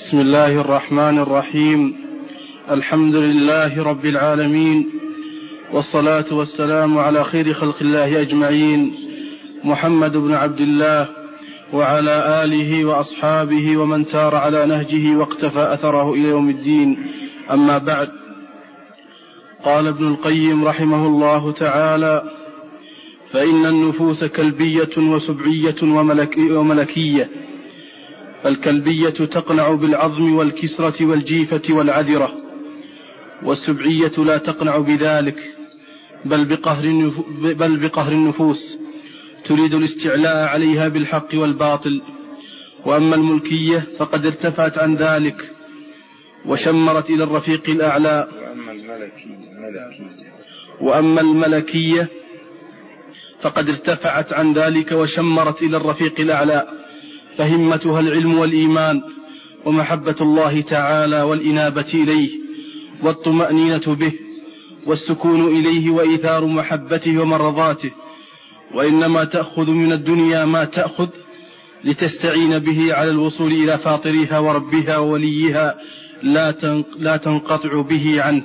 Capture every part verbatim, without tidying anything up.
بسم الله الرحمن الرحيم. الحمد لله رب العالمين، والصلاة والسلام على خير خلق الله أجمعين، محمد بن عبد الله وعلى آله وأصحابه ومن سار على نهجه واقتفى أثره إلى يوم الدين. أما بعد، قال ابن القيم رحمه الله تعالى: فإن النفوس كلبية وسبعية وملكية. فالكلبية تقنع بالعظم والكسرة والجيفة والعذرة، والسبعية لا تقنع بذلك، بل بقهر, بل بقهر النفوس، تريد الاستعلاء عليها بالحق والباطل. وأما الملكية فقد ارتفعت عن ذلك وشمرت إلى الرفيق الأعلى. وأما الملكية فقد ارتفعت عن ذلك وشمرت إلى الرفيق الأعلى، فهمتها العلم والإيمان ومحبة الله تعالى والإنابة إليه والطمأنينة به والسكون إليه وإيثار محبته ومرضاته. وإنما تأخذ من الدنيا ما تأخذ لتستعين به على الوصول إلى فاطرها وربها ووليها، لا تنقطع به عنه.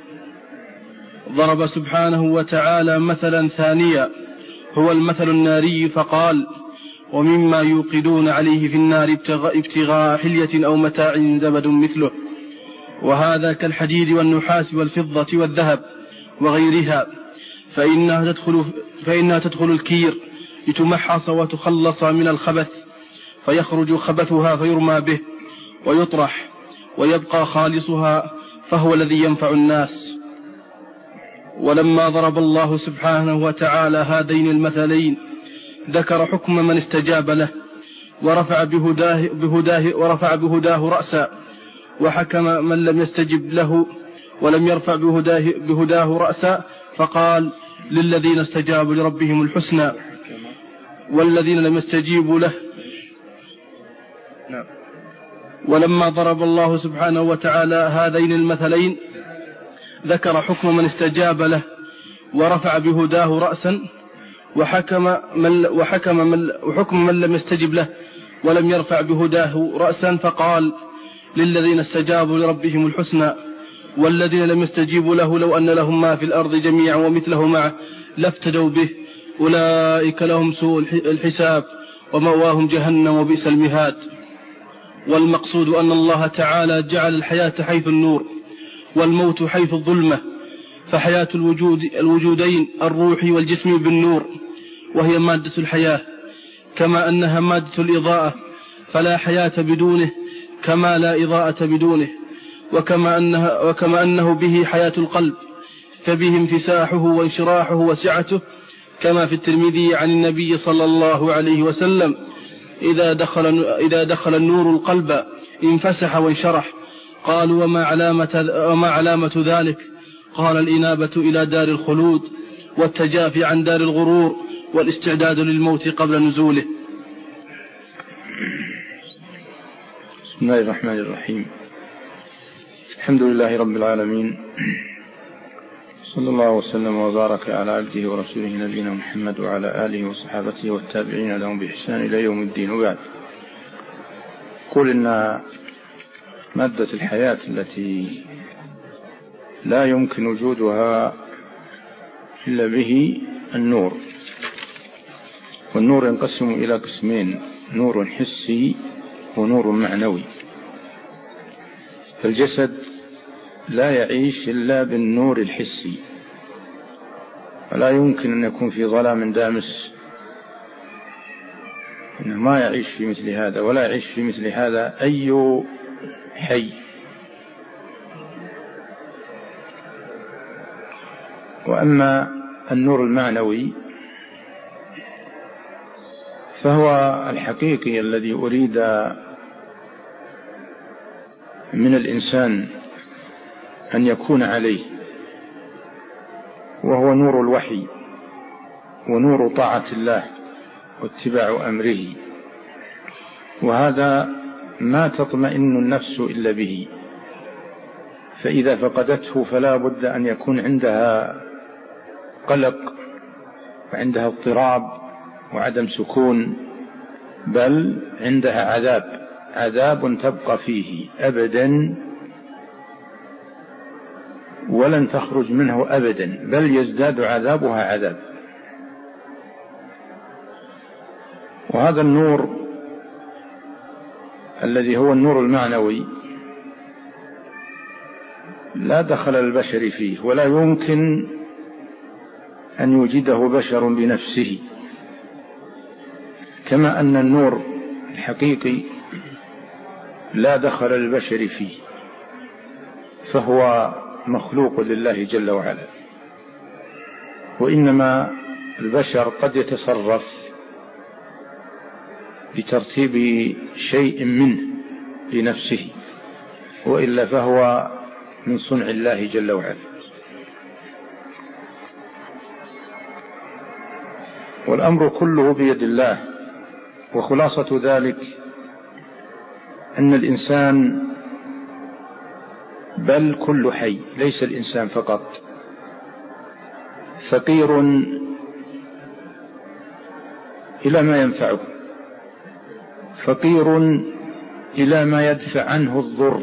ضرب سبحانه وتعالى مثلا ثانيا هو المثل الناري، فقال: ومما يوقدون عليه في النار ابتغاء حلية أو متاع زبد مثله. وهذا كالحديد والنحاس والفضة والذهب وغيرها، فإنها تدخل, فإنها تدخل الكير لتمحص وتخلص من الخبث، فيخرج خبثها فيرمى به ويطرح، ويبقى خالصها فهو الذي ينفع الناس. ولما ضرب الله سبحانه وتعالى هذين المثلين ذكر حكم من استجاب له ورفع بهداه, بهداه, ورفع بهداه رأسا، وحكم من لم يستجب له ولم يرفع بهداه, بهداه رأسا، فقال: للذين استجابوا لربهم الحسنى والذين لم يستجيبوا له. ولما ضرب الله سبحانه وتعالى هذين المثلين ذكر حكم من استجاب له ورفع بهداه رأسا، وحكم من, وحكم من, وحكم من لم يستجب له ولم يرفع بهداه رأسا، فقال: للذين استجابوا لربهم الحسنى والذين لم يستجيبوا له لو أن لهم ما في الأرض جميعا ومثله معه لافتدوا به، أولئك لهم سوء الحساب ومأواهم جهنم وبئس المهاد. والمقصود أن الله تعالى جعل الحياة حيث النور والموت حيث الظلمة، فحياة الوجود الوجودين الروحي والجسمي بالنور، وهي مادة الحياة، كما أنها مادة الإضاءة، فلا حياة بدونه كما لا إضاءة بدونه. وكما, أنها وكما أنه به حياة القلب، فبه انفساحه وانشراحه وسعته، كما في الترمذي عن النبي صلى الله عليه وسلم: إذا دخل, إذا دخل النور القلب انفسح وانشرح. قالوا: وما علامة, وما علامة ذلك؟ قال: الإنابة إلى دار الخلود، والتجافي عن دار الغرور، والاستعداد للموت قبل نزوله. بسم الله الرحمن الرحيم. الحمد لله رب العالمين، صلى الله وسلم وبارك على عبده ورسوله نبينا محمد وعلى آله وصحابته والتابعين لهم بإحسان إلى يوم الدين. وبعد، قل إن مادة الحياة التي لا يمكن وجودها إلا به النور، والنور ينقسم إلى قسمين: نور حسي ونور معنوي. فالجسد لا يعيش إلا بالنور الحسي، فلا يمكن أن يكون في ظلام دامس، إنه ما يعيش في مثل هذا، ولا يعيش في مثل هذا أي حي. وأما النور المعنوي فهو الحقيقي الذي أريد من الإنسان أن يكون عليه، وهو نور الوحي ونور طاعة الله واتباع أمره. وهذا ما تطمئن النفس إلا به، فإذا فقدته فلا بد أن يكون عندها قلق وعندها اضطراب وعدم سكون، بل عندها عذاب عذاب تبقى فيه أبدا ولن تخرج منه أبدا، بل يزداد عذابها عذاب. وهذا النور الذي هو النور المعنوي لا دخل البشر فيه، ولا يمكن أن يوجده بشر بنفسه، كما أن النور الحقيقي لا دخل البشر فيه، فهو مخلوق لله جل وعلا. وإنما البشر قد يتصرف بترتيب شيء منه لنفسه، وإلا فهو من صنع الله جل وعلا. والأمر كله بيد الله. وخلاصة ذلك أن الإنسان، بل كل حي، ليس الإنسان فقط، فقير إلى ما ينفعه، فقير إلى ما يدفع عنه الضر،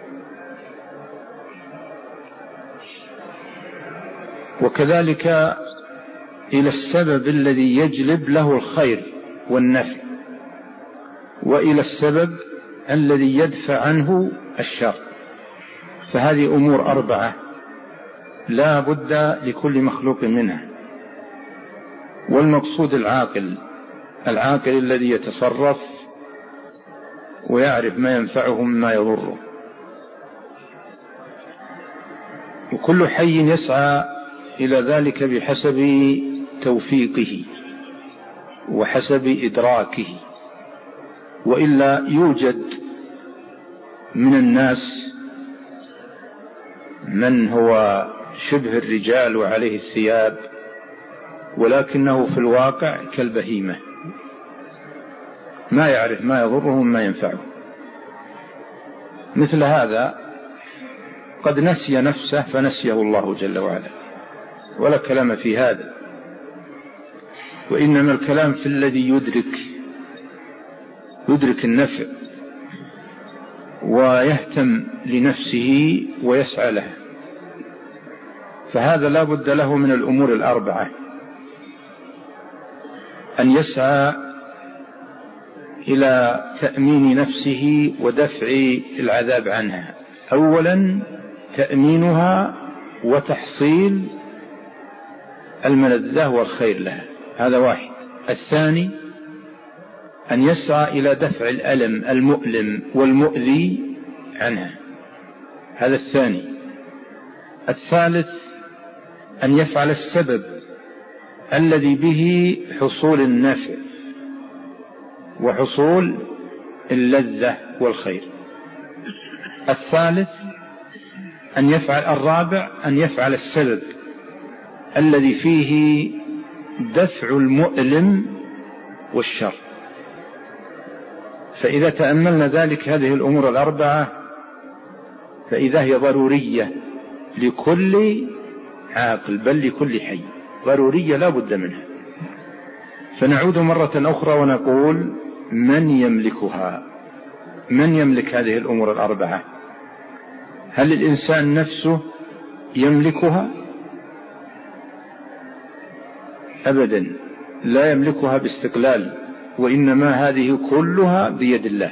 وكذلك إلى السبب الذي يجلب له الخير والنفع، وإلى السبب الذي يدفع عنه الشر. فهذه أمور أربعة لا بد لكل مخلوق منها. والمقصود العاقل، العاقل الذي يتصرف ويعرف ما ينفعه مما يضره. وكل حي يسعى إلى ذلك بحسب توفيقه وحسب إدراكه، وإلا يوجد من الناس من هو شبه الرجال وعليه الثياب، ولكنه في الواقع كالبهيمة، ما يعرف ما يضره وما ينفعه. مثل هذا قد نسي نفسه فنسيه الله جل وعلا، ولا كلام في هذا، وإنما الكلام في الذي يدرك يدرك النفع ويهتم لنفسه ويسعى لها. فهذا لا بد له من الأمور الأربعة: أن يسعى إلى تأمين نفسه ودفع العذاب عنها، أولا تأمينها وتحصيل الملذة والخير لها، هذا واحد. الثاني أن يسعى إلى دفع الألم المؤلم والمؤذي عنها، هذا الثاني. الثالث أن يفعل السبب الذي به حصول النفع وحصول اللذة والخير. الثالث أن يفعل الرابع أن يفعل السبب الذي فيه دفع المؤلم والشر. فإذا تأملنا ذلك هذه الأمور الأربعة فإذا هي ضرورية لكل عاقل، بل لكل حي، ضرورية لا بد منها. فنعود مرة أخرى ونقول: من يملكها؟ من يملك هذه الأمور الأربعة؟ هل الإنسان نفسه يملكها؟ أبدا، لا يملكها باستقلال، وإنما هذه كلها بيد الله.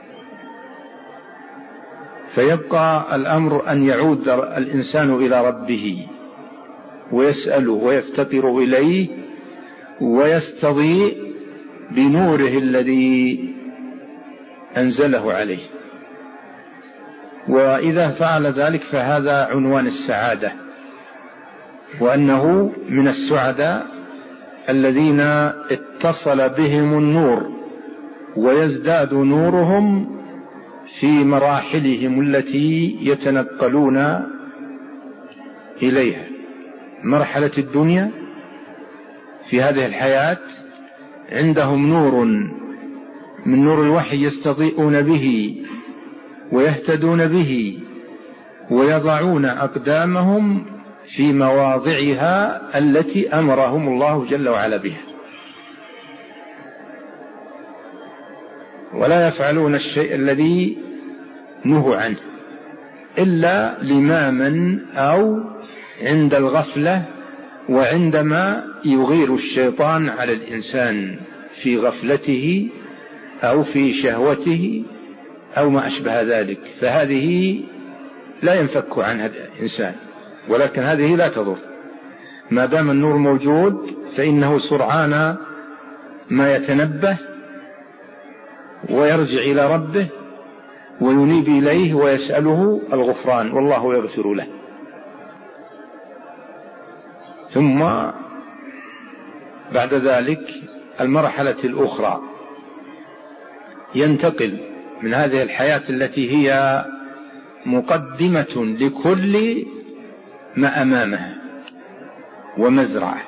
فيبقى الأمر أن يعود الإنسان إلى ربه ويسأله ويفتقر إليه ويستضيء بنوره الذي أنزله عليه. وإذا فعل ذلك فهذا عنوان السعادة، وأنه من السعداء الذين اتصل بهم النور ويزداد نورهم في مراحلهم التي يتنقلون إليها. مرحلة الدنيا في هذه الحياة عندهم نور من نور الوحي يستضيئون به ويهتدون به ويضعون أقدامهم في مواضعها التي أمرهم الله جل وعلا بها. ولا يفعلون الشيء الذي نهوا عنه إلا لماما أو عند الغفلة، وعندما يغير الشيطان على الإنسان في غفلته أو في شهوته أو ما أشبه ذلك، فهذه لا ينفك عنها الإنسان، ولكن هذه لا تضر ما دام النور موجود، فإنه سرعان ما يتنبه ويرجع إلى ربه وينيب إليه ويسأله الغفران، والله يغفر له. ثم بعد ذلك المرحلة الأخرى ينتقل من هذه الحياة التي هي مقدمة لكل ما أمامها ومزرعة،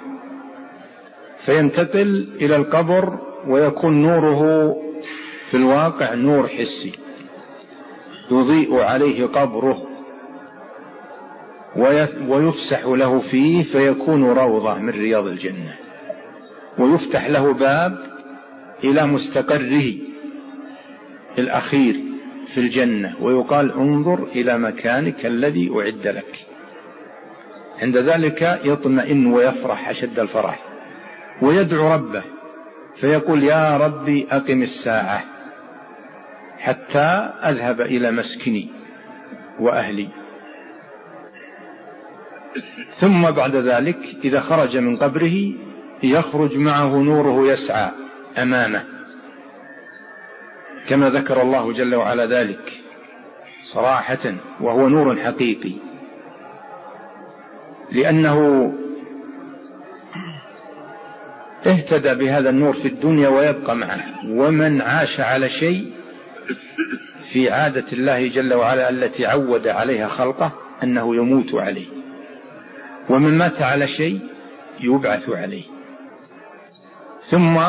فينتقل إلى القبر ويكون نوره في الواقع نور حسي يضيء عليه قبره ويفسح له فيه فيكون روضة من رياض الجنة، ويفتح له باب إلى مستقره الأخير في الجنة، ويقال انظر إلى مكانك الذي أعد لك. عند ذلك يطمئن ويفرح أشد الفرح ويدعو ربه فيقول يا ربي أقم الساعة حتى أذهب إلى مسكني وأهلي. ثم بعد ذلك إذا خرج من قبره يخرج معه نوره يسعى أمامه، كما ذكر الله جل وعلا ذلك صراحة، وهو نور حقيقي، لأنه اهتدى بهذا النور في الدنيا ويبقى معه. ومن عاش على شيء في عادة الله جل وعلا التي عود عليها خلقه أنه يموت عليه، ومن مات على شيء يبعث عليه. ثم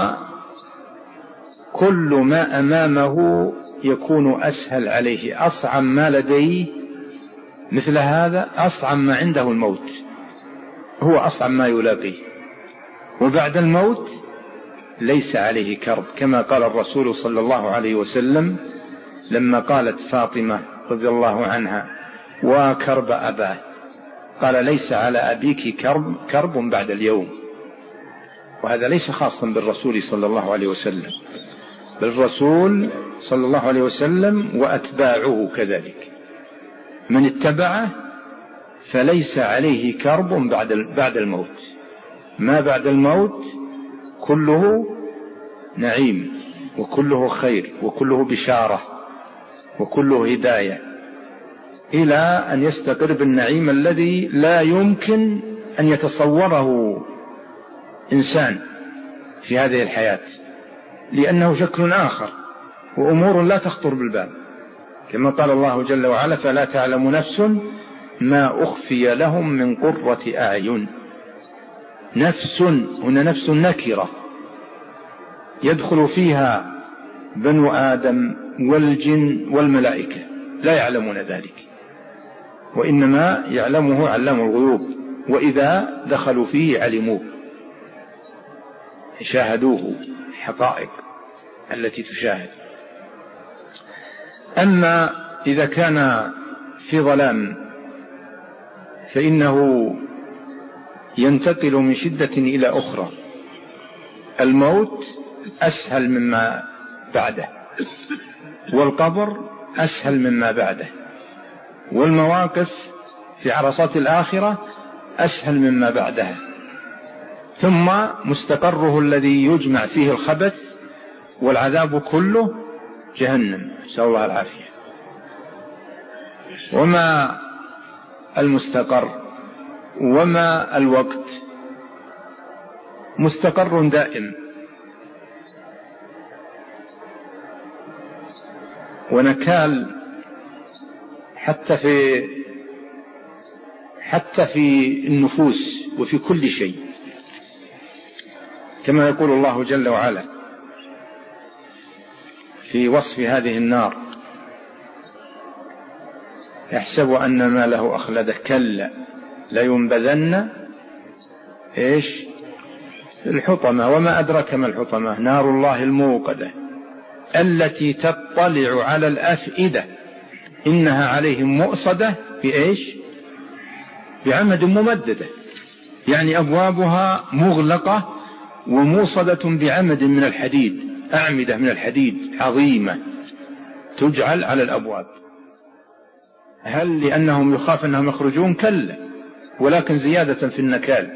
كل ما أمامه يكون أسهل عليه، أصعب ما لديه مثل هذا أصعب ما عنده الموت، هو أصعب ما يلاقيه. وبعد الموت ليس عليه كرب، كما قال الرسول صلى الله عليه وسلم لما قالت فاطمة رضي الله عنها وكرب أباه، قال ليس على أبيك كرب, كرب بعد اليوم. وهذا ليس خاصا بالرسول صلى الله عليه وسلم، بل الرسول صلى الله عليه وسلم وأتباعه كذلك، من اتبعه فليس عليه كرب بعد بعد الموت. ما بعد الموت كله نعيم وكله خير وكله بشارة وكله هداية، إلى أن يستقر بالنعيم الذي لا يمكن أن يتصوره إنسان في هذه الحياة، لأنه شكل آخر وأمور لا تخطر بالبال، كما قال الله جل وعلا فلا تعلم نفس ما أخفي لهم من قرة أعين. نفس هنا نفس نكرة يدخل فيها بنو آدم والجن والملائكة، لا يعلمون ذلك، وإنما يعلمه علام الغيوب، وإذا دخلوا فيه علموه شاهدوه، حقائق التي تشاهد. أما إذا كان في ظلام فإنه ينتقل من شدة إلى أخرى. الموت أسهل مما بعده، والقبر أسهل مما بعده، والمواقف في عرصات الآخرة أسهل مما بعدها، ثم مستقره الذي يجمع فيه الخبث والعذاب كله جهنم، نسأل الله العافية. وما المستقر وما الوقت؟ مستقر دائم، ونكال حتى في حتى في النفوس وفي كل شيء، كما يقول الله جل وعلا في وصف هذه النار يحسب أن ما له أخلده كلا لينبذن إيش الحطمة، وما أدرك ما الحطمة، نار الله الموقدة التي تطلع على الأفئدة إنها عليهم مؤصدة بإيش؟ بعمد ممددة، يعني أبوابها مغلقة وموصدة بعمد من الحديد، أعمدة من الحديد عظيمة تجعل على الأبواب. هل لأنهم يخاف أنهم يخرجون؟ كلا، ولكن زيادة في النكال،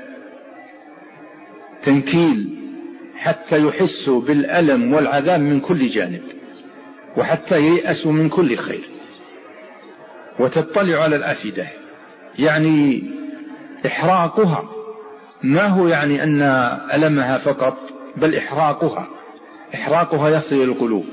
تنكيل حتى يحسوا بالألم والعذاب من كل جانب، وحتى ييأسوا من كل خير. وتطلع على الأفئدة يعني إحراقها، ما هو يعني أن ألمها فقط، بل إحراقها، إحراقها يصل القلوب،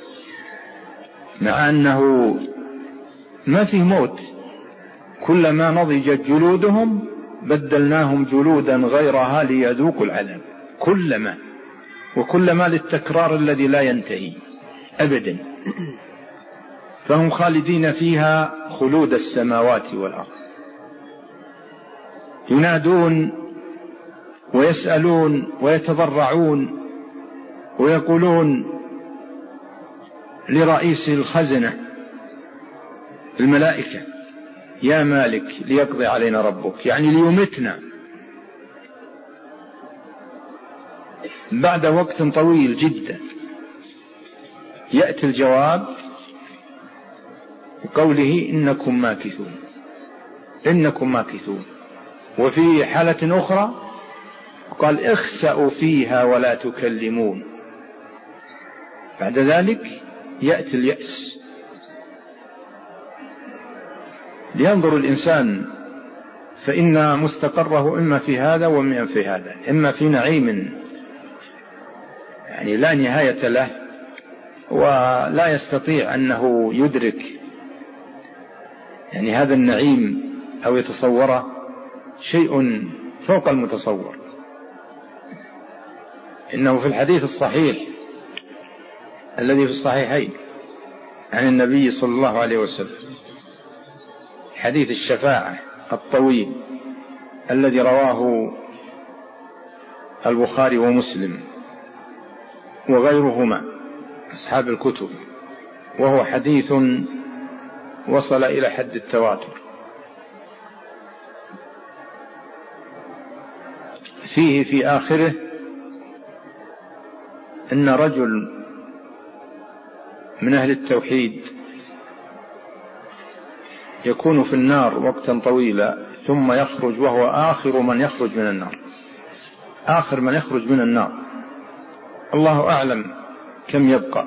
مع أنه ما فيه موت. كلما نضجت جلودهم بدلناهم جلودا غيرها ليذوقوا العذاب، كلما وكلما للتكرار الذي لا ينتهي أبدا. فهم خالدين فيها خلود السماوات والأرض. ينادون ويسألون ويتضرعون ويقولون لرئيس الخزنة الملائكة: يا مالك ليقضي علينا ربك، يعني ليمتنا. بعد وقت طويل جدا يأتي الجواب بقوله: إنكم ماكثون، إنكم ماكثون. وفي حالة أخرى قال: اخسأوا فيها ولا تكلمون. بعد ذلك يأتي اليأس، لينظر الإنسان، فإن مستقره إما في هذا وإما في هذا، إما في نعيم يعني لا نهاية له ولا يستطيع أنه يدرك يعني هذا النعيم أو يتصوره، شيء فوق المتصور. إنه في الحديث الصحيح الذي في الصحيحين عن النبي صلى الله عليه وسلم، حديث الشفاعة الطويل الذي رواه البخاري ومسلم وغيرهما أصحاب الكتب، وهو حديث وصل إلى حد التواتر. فيه في آخره إن رجل من أهل التوحيد يكون في النار وقتا طويلا ثم يخرج وهو آخر من يخرج من النار، آخر من يخرج من النار، الله أعلم كم يبقى.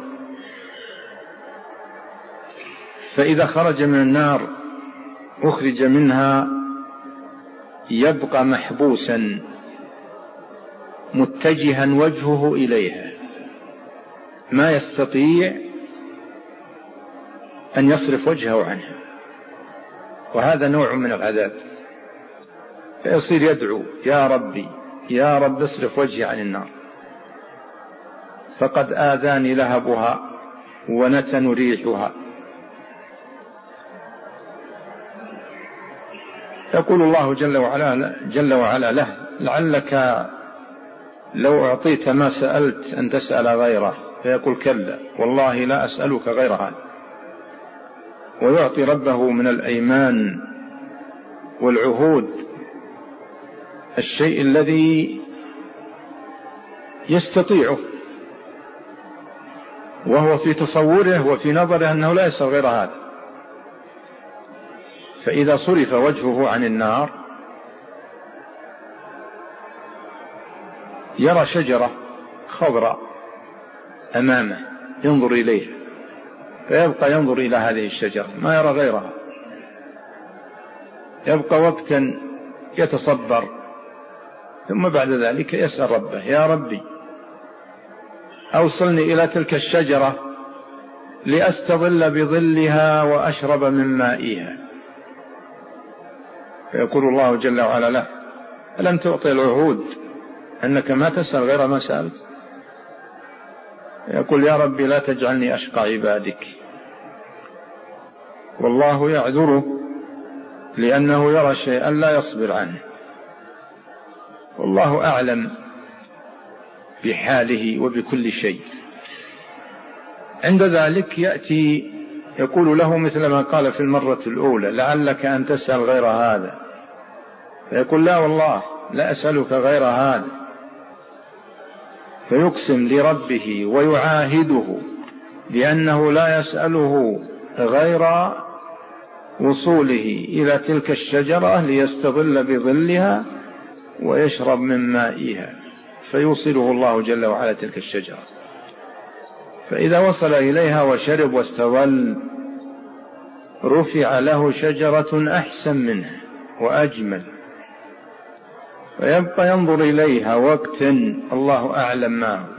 فإذا خرج من النار أخرج منها يبقى محبوسا متجها وجهه إليها، ما يستطيع أن يصرف وجهه عنها، وهذا نوع من العذاب. فيصير يدعو: يا ربي يا رب اصرف وجهي عن النار، فقد آذاني لهبها ونتن ريحها. يقول الله جل وعلا, جل وعلا له: لعلك لو أعطيت ما سألت أن تسأل غيره. فيقول: كلا والله لا أسألك غير هذا. ويعطي ربه من الأيمان والعهود الشيء الذي يستطيعه، وهو في تصوره وفي نظره أنه لا يسأل غير هذا. فإذا صرف وجهه عن النار يرى شجرة خضراء أمامه ينظر إليها، فيبقى ينظر إلى هذه الشجرة ما يرى غيرها، يبقى وقتا يتصبر، ثم بعد ذلك يسأل ربه: يا ربي أوصلني إلى تلك الشجرة لأستظل بظلها وأشرب من مائها. فيقول الله جل وعلا له: ألم تعطي العهود أنك ما تسأل غير ما سألت؟ يقول: يا ربي لا تجعلني أشقى عبادك. والله يعذره لأنه يرى شيئا لا يصبر عنه، والله أعلم بحاله وبكل شيء. عند ذلك يأتي يقول له مثل ما قال في المرة الأولى: لعلك أن تسأل غير هذا. فيقول: لا والله لا أسألك غير هذا. فيقسم لربه ويعاهده بأنه لا يسأله غير وصوله إلى تلك الشجرة ليستظل بظلها ويشرب من مائها، فيوصله الله جل وعلا تلك الشجرة. فإذا وصل إليها وشرب واستظل رفع له شجرة أحسن منها وأجمل، فيبقى ينظر إليها وقت الله أعلم ما هو،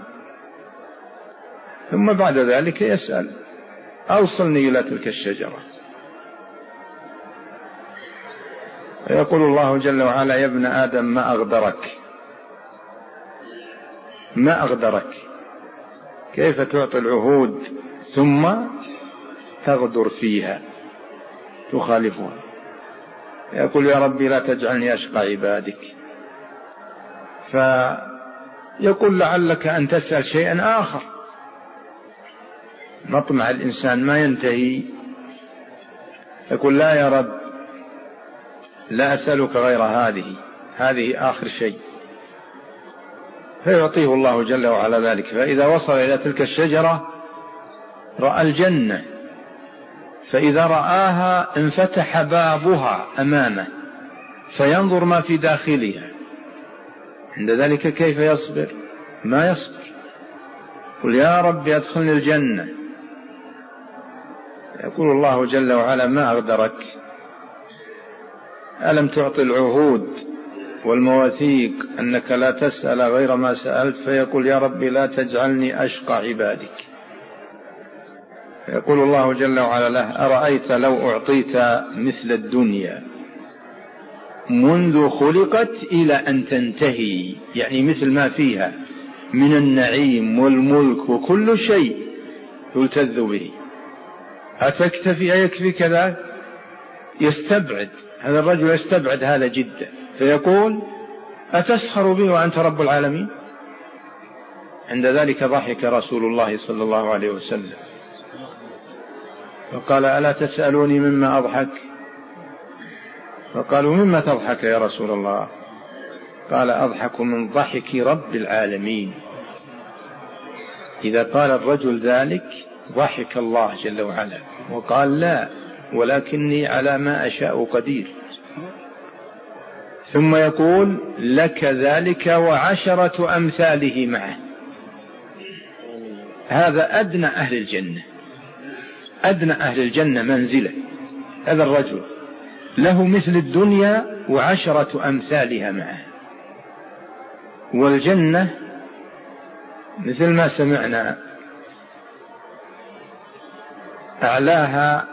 ثم بعد ذلك يسأل: أوصلني إلى تلك الشجرة. فيقول الله جل وعلا: يا ابن آدم ما أغدرك ما أغدرك كيف تعطي العهود ثم تغدر فيها تخالفها؟ يقول: يا ربي لا تجعلني أشقى عبادك. فيقول: لعلك أن تسأل شيئا آخر. مطمع الإنسان ما ينتهي. يقول: لا يا رب لا أسألك غير هذه هذه آخر شيء. فيعطيه الله جل وعلا ذلك. فإذا وصل إلى تلك الشجرة رأى الجنة، فإذا رآها انفتح بابها أمامه فينظر ما في داخلها. عند ذلك كيف يصبر؟ ما يصبر. قل: يا رب أدخلني الجنة. يقول الله جل وعلا: ما أغدرك؟ ألم تعطي العهود والمواثيق أنك لا تسأل غير ما سألت؟ فيقول: يا رب لا تجعلني أشقى عبادك. يقول الله جل وعلا له: أرأيت لو أعطيت مثل الدنيا منذ خلقت إلى أن تنتهي، يعني مثل ما فيها من النعيم والملك وكل شيء يلتذ به، أتكتفي أيكفي كذا؟ يستبعد هذا الرجل، يستبعد هذا جدا. فيقول: أتسخر به وأنت رب العالمين؟ عند ذلك ضحك رسول الله صلى الله عليه وسلم فقال: ألا تسألوني مما أضحك؟ فقالوا: مما تضحك يا رسول الله؟ قال: أضحك من ضحك رب العالمين. إذا قال الرجل ذلك ضحك الله جل وعلا وقال: لا ولكني على ما أشاء قدير. ثم يقول: لك ذلك وعشرة أمثاله معه. هذا أدنى أهل الجنة، أدنى أهل الجنة منزلة. هذا الرجل له مثل الدنيا وعشرة أمثالها معه. والجنة مثل ما سمعنا أعلاها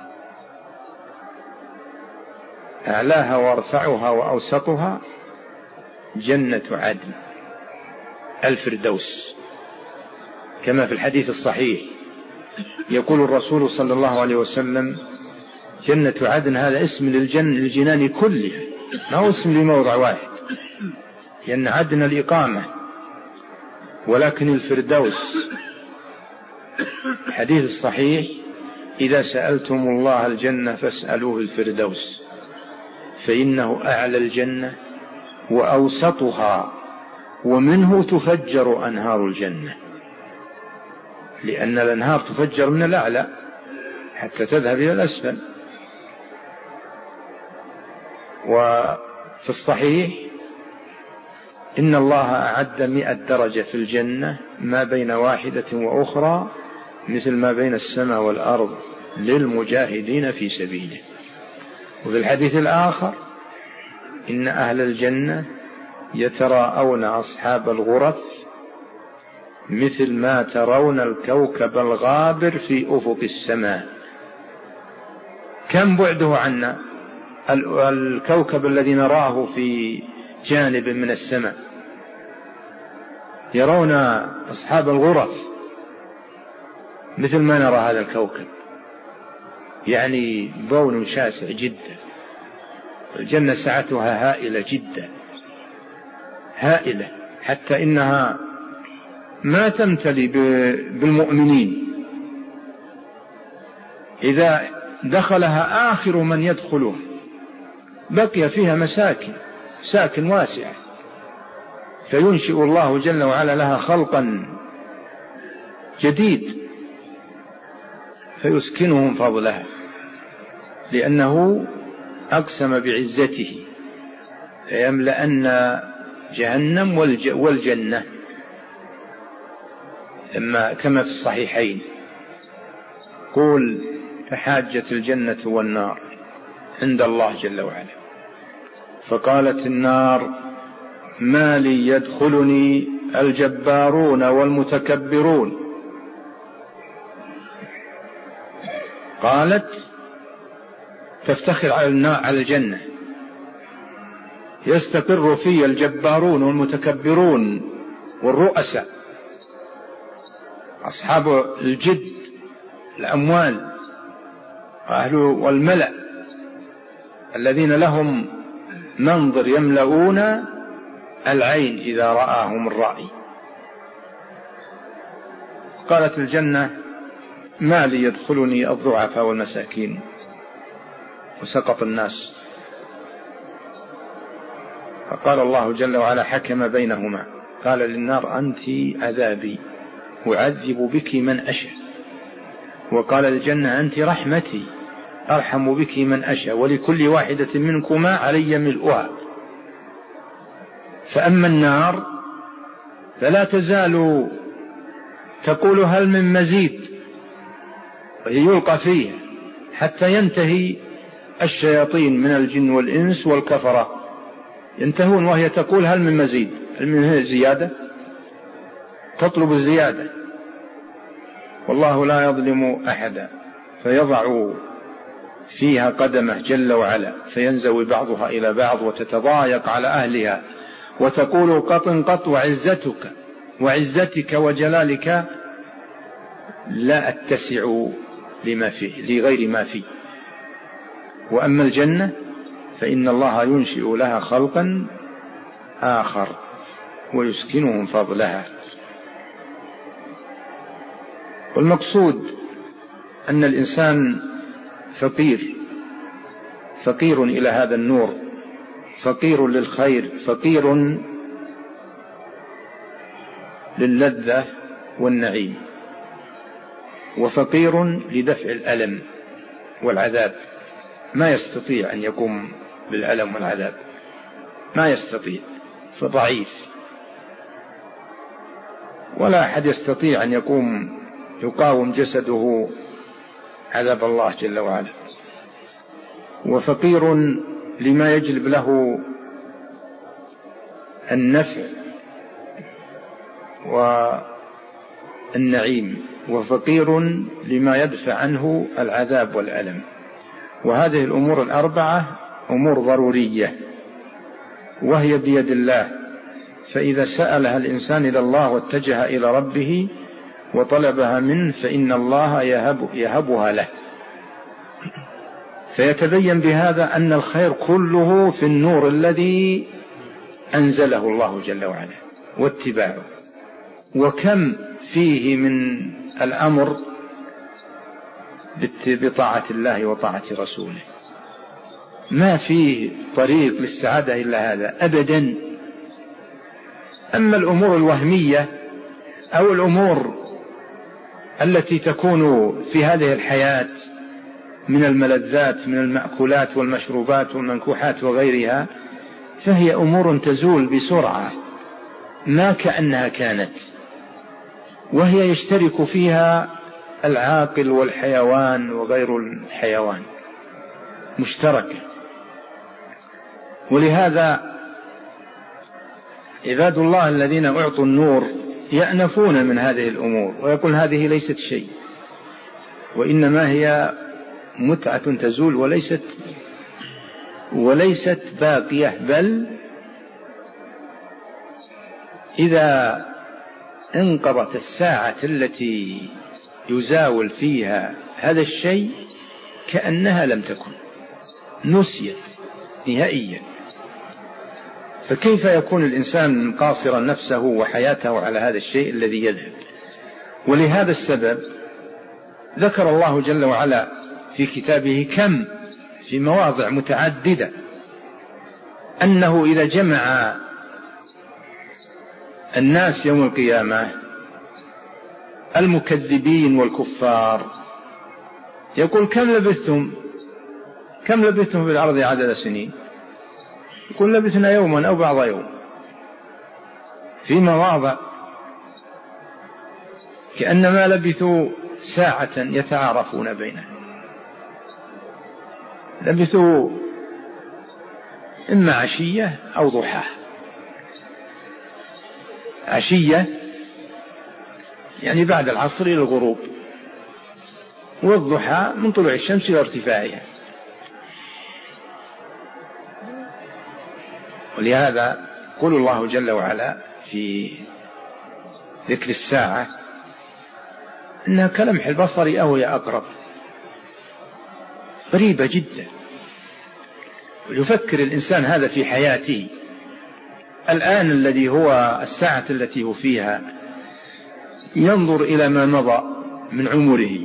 أعلاها وارفعها وأوسطها جنة عدن الفردوس، كما في الحديث الصحيح يقول الرسول صلى الله عليه وسلم: جنة عدن هذا اسم للجن الجنان كلها، ما هو اسم لموضع واحد، لأن عدن الإقامة، ولكن الفردوس الحديث الصحيح: إذا سألتم الله الجنة فاسألوه الفردوس، فإنه أعلى الجنة وأوسطها، ومنه تفجر أنهار الجنة، لأن الأنهار تفجر من الأعلى حتى تذهب إلى الأسفل. وفي الصحيح: إن الله أعد مئة درجة في الجنة ما بين واحدة وأخرى مثل ما بين السماء والأرض للمجاهدين في سبيله. وفي الحديث الآخر: إن أهل الجنة يتراءون أصحاب الغرف مثل ما ترون الكوكب الغابر في أفق السماء. كم بعده عنا الكوكب الذي نراه في جانب من السماء؟ يرون أصحاب الغرف مثل ما نرى هذا الكوكب، يعني بون شاسع جدا. الجنة سعتها هائلة جدا، هائلة، حتى إنها ما تمتلي بالمؤمنين إذا دخلها آخر من يدخله بقي فيها مساكن ساكن واسعة، فينشئ الله جل وعلا لها خلقا جديد فيسكنهم فضلها، لأنه أقسم بعزته ليملأن جهنم والجنة كما في الصحيحين. قول تحاجت الجنة والنار عند الله جل وعلا، فقالت النار ما لي يدخلني الجبارون والمتكبرون. قالت تفتخر على الجنة يستقر في الجبارون والمتكبرون والرؤساء أصحاب الجد الأموال والملأ الذين لهم منظر يملؤون العين إذا رآهم الرائي. قالت الجنة ما لي يدخلني الضعفاء والمساكين، وسقط الناس. فقال الله جل وعلا حكم بينهما قال للنار أنت عذابي أعذب بك من أشاء، وقال للجنة أنت رحمتي أرحم بك من أشاء، ولكل واحدة منكما علي ملؤها. فأما النار فلا تزال تقول هل من مزيد، وهي يلقى فيها حتى ينتهي الشياطين من الجن والإنس والكفرة ينتهون، وهي تقول هل من مزيد، هل من زيادة، تطلب الزيادة. والله لا يظلم أحدا، فيضع فيها قدمه جل وعلا فينزوي بعضها إلى بعض وتتضايق على أهلها وتقول قط قط وعزتك وعزتك وجلالك لا أتسع لما فيه لغير ما فيه. وأما الجنة فإن الله ينشئ لها خلقا آخر ويسكنهم فضلها. والمقصود أن الإنسان فقير فقير إلى هذا النور، فقير للخير، فقير للذة والنعيم، وفقير لدفع الألم والعذاب. ما يستطيع أن يقوم بالألم والعذاب، ما يستطيع، فضعيف، ولا أحد يستطيع أن يقوم يقاوم جسده عذاب الله جل وعلا. وفقير لما يجلب له النفع والنعيم، وفقير لما يدفع عنه العذاب والألم. وهذه الأمور الأربعة أمور ضرورية وهي بيد الله، فإذا سألها الإنسان إلى الله واتجه إلى ربه وطلبها منه فإن الله يهب يهبها له. فيتبين بهذا أن الخير كله في النور الذي أنزله الله جل وعلا واتباعه. وكم فيه من الأمر بطاعة الله وطاعة رسوله، ما فيه طريق للسعادة إلا هذا أبدا. أما الأمور الوهمية أو الأمور التي تكون في هذه الحياة من الملذات من المأكولات والمشروبات والمنكوحات وغيرها، فهي أمور تزول بسرعة ما كأنها كانت، وهي يشترك فيها العاقل والحيوان وغير الحيوان مشتركة. ولهذا عباد الله الذين أعطوا النور يأنفون من هذه الأمور ويقول هذه ليست شيء، وإنما هي متعة تزول وليست وليست باقية. بل إذا انقضت الساعة التي يزاول فيها هذا الشيء كأنها لم تكن، نسيت نهائيا. فكيف يكون الإنسان قاصرا نفسه وحياته على هذا الشيء الذي يذهب؟ ولهذا السبب ذكر الله جل وعلا في كتابه كم في مواضع متعددة أنه إذا جمع الناس يوم القيامة المكذبين والكفار يقول كم لبثتم كم لبثتم في الأرض عدد سنين؟ يقول لبثنا يوما أو بعض يوم، في مواضع كأنما لبثوا ساعة يتعارفون بينهم، لبثوا إما عشية أو ضحى. عشية يعني بعد العصر إلى الغروب، والضحى من طلوع الشمس إلى ارتفاعها. ولهذا يقول الله جل وعلا في ذكر الساعة إنها كلمح البصر أو هي أقرب، قريبة جدا. ويفكر الإنسان هذا في حياته الآن الذي هو الساعة التي هو فيها، ينظر إلى ما مضى من عمره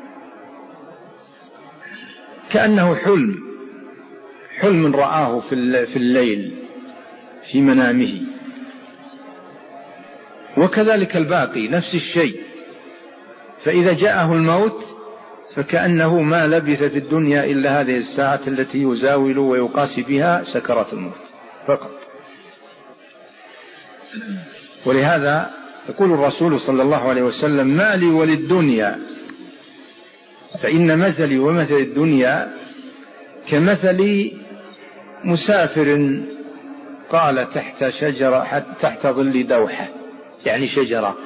كأنه حلم حلم رآه في الليل في منامه، وكذلك الباقي نفس الشيء. فإذا جاءه الموت فكأنه ما لبث في الدنيا إلا هذه الساعة التي يزاول ويقاسي بها سكرات الموت فقط. ولهذا يقول الرسول صلى الله عليه وسلم ما لي وللدنيا فإن مثلي ومثل الدنيا كمثل مسافر قال تحت شجرة تحت ظل دوحة، يعني شجرة،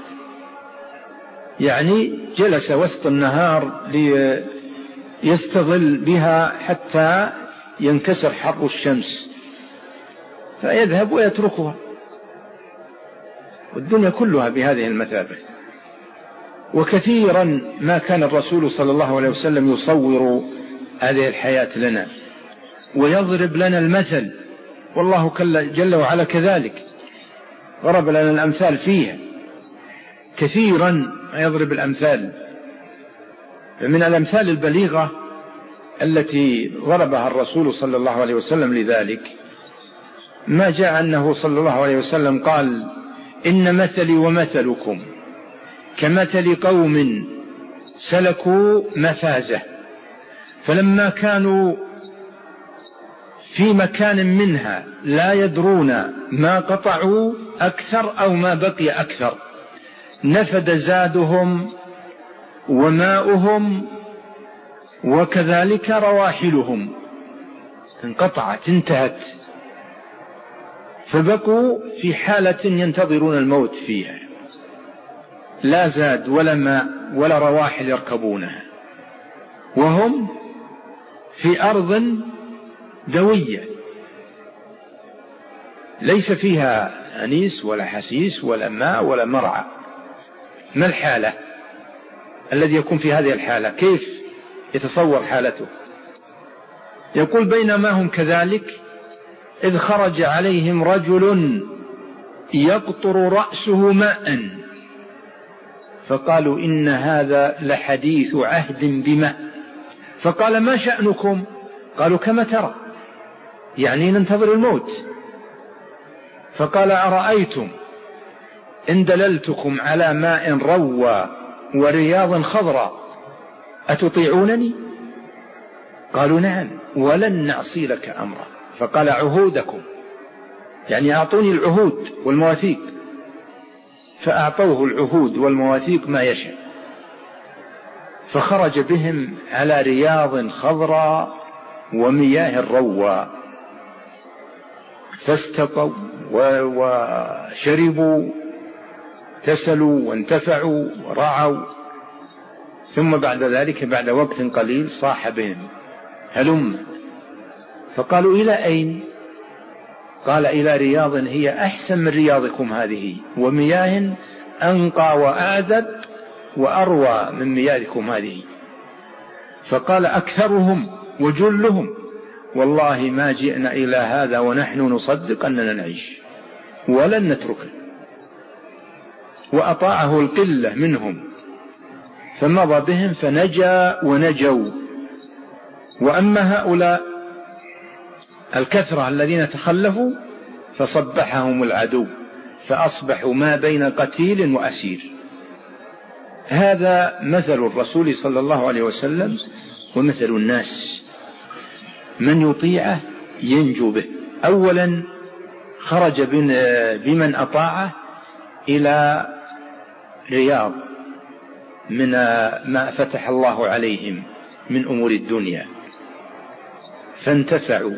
يعني جلس وسط النهار ليستظل بها حتى ينكسر حر الشمس فيذهب ويتركها. والدنيا كلها بهذه المثابة. وكثيرا ما كان الرسول صلى الله عليه وسلم يصور هذه الحياة لنا ويضرب لنا المثل، والله جل وعلا كذلك ضرب لنا الأمثال فيها كثيرا ما يضرب الأمثال. من الأمثال البليغة التي ضربها الرسول صلى الله عليه وسلم لذلك ما جاء أنه صلى الله عليه وسلم قال إن مثلي ومثلكم كمثل قوم سلكوا مفازة فلما كانوا في مكان منها لا يدرون ما قطعوا أكثر أو ما بقي أكثر نفد زادهم وماؤهم وكذلك رواحلهم، انقطعت انتهت، فبقوا في حالة ينتظرون الموت فيها، لا زاد ولا ماء ولا رواحل يركبونها، وهم في أرض دوية ليس فيها أنيس ولا حسيس ولا ماء ولا مرعى. ما الحالة الذي يكون في هذه الحالة؟ كيف يتصور حالته؟ يقول بينما هم كذلك إذ خرج عليهم رجل يقطر رأسه ماء فقالوا إن هذا لحديث عهد بماء. فقال ما شأنكم؟ قالوا كما ترى، يعني ننتظر الموت. فقال أرأيتم إن دللتكم على ماء روى ورياض خضراء أتطيعونني؟ قالوا نعم ولن نعصي لك أمرا. فقال عهودكم، يعني أعطوني العهود والمواثيق. فأعطوه العهود والمواثيق ما يشاء، فخرج بهم على رياض خضراء ومياه روى، فاستقوا وشربوا تسلوا وانتفعوا ورعوا. ثم بعد ذلك بعد وقت قليل صاح بهم هلم. فقالوا إلى أين؟ قال إلى رياض هي أحسن من رياضكم هذه، ومياه أنقى وأعذب وأروى من مياهكم هذه. فقال أكثرهم وجلهم والله ما جئنا إلى هذا ونحن نصدق أننا نعيش ولن نتركه. وأطاعه القلة منهم فمضى بهم فنجا ونجوا وأما هؤلاء الكثرة الذين تخلفوا فصبحهم العدو فأصبحوا ما بين قتيل وأسير. هذا مثل الرسول صلى الله عليه وسلم ومثل الناس، من يطيعه ينجو به. أولا خرج بمن أطاعه إلى رياض من ما فتح الله عليهم من أمور الدنيا، فانتفعوا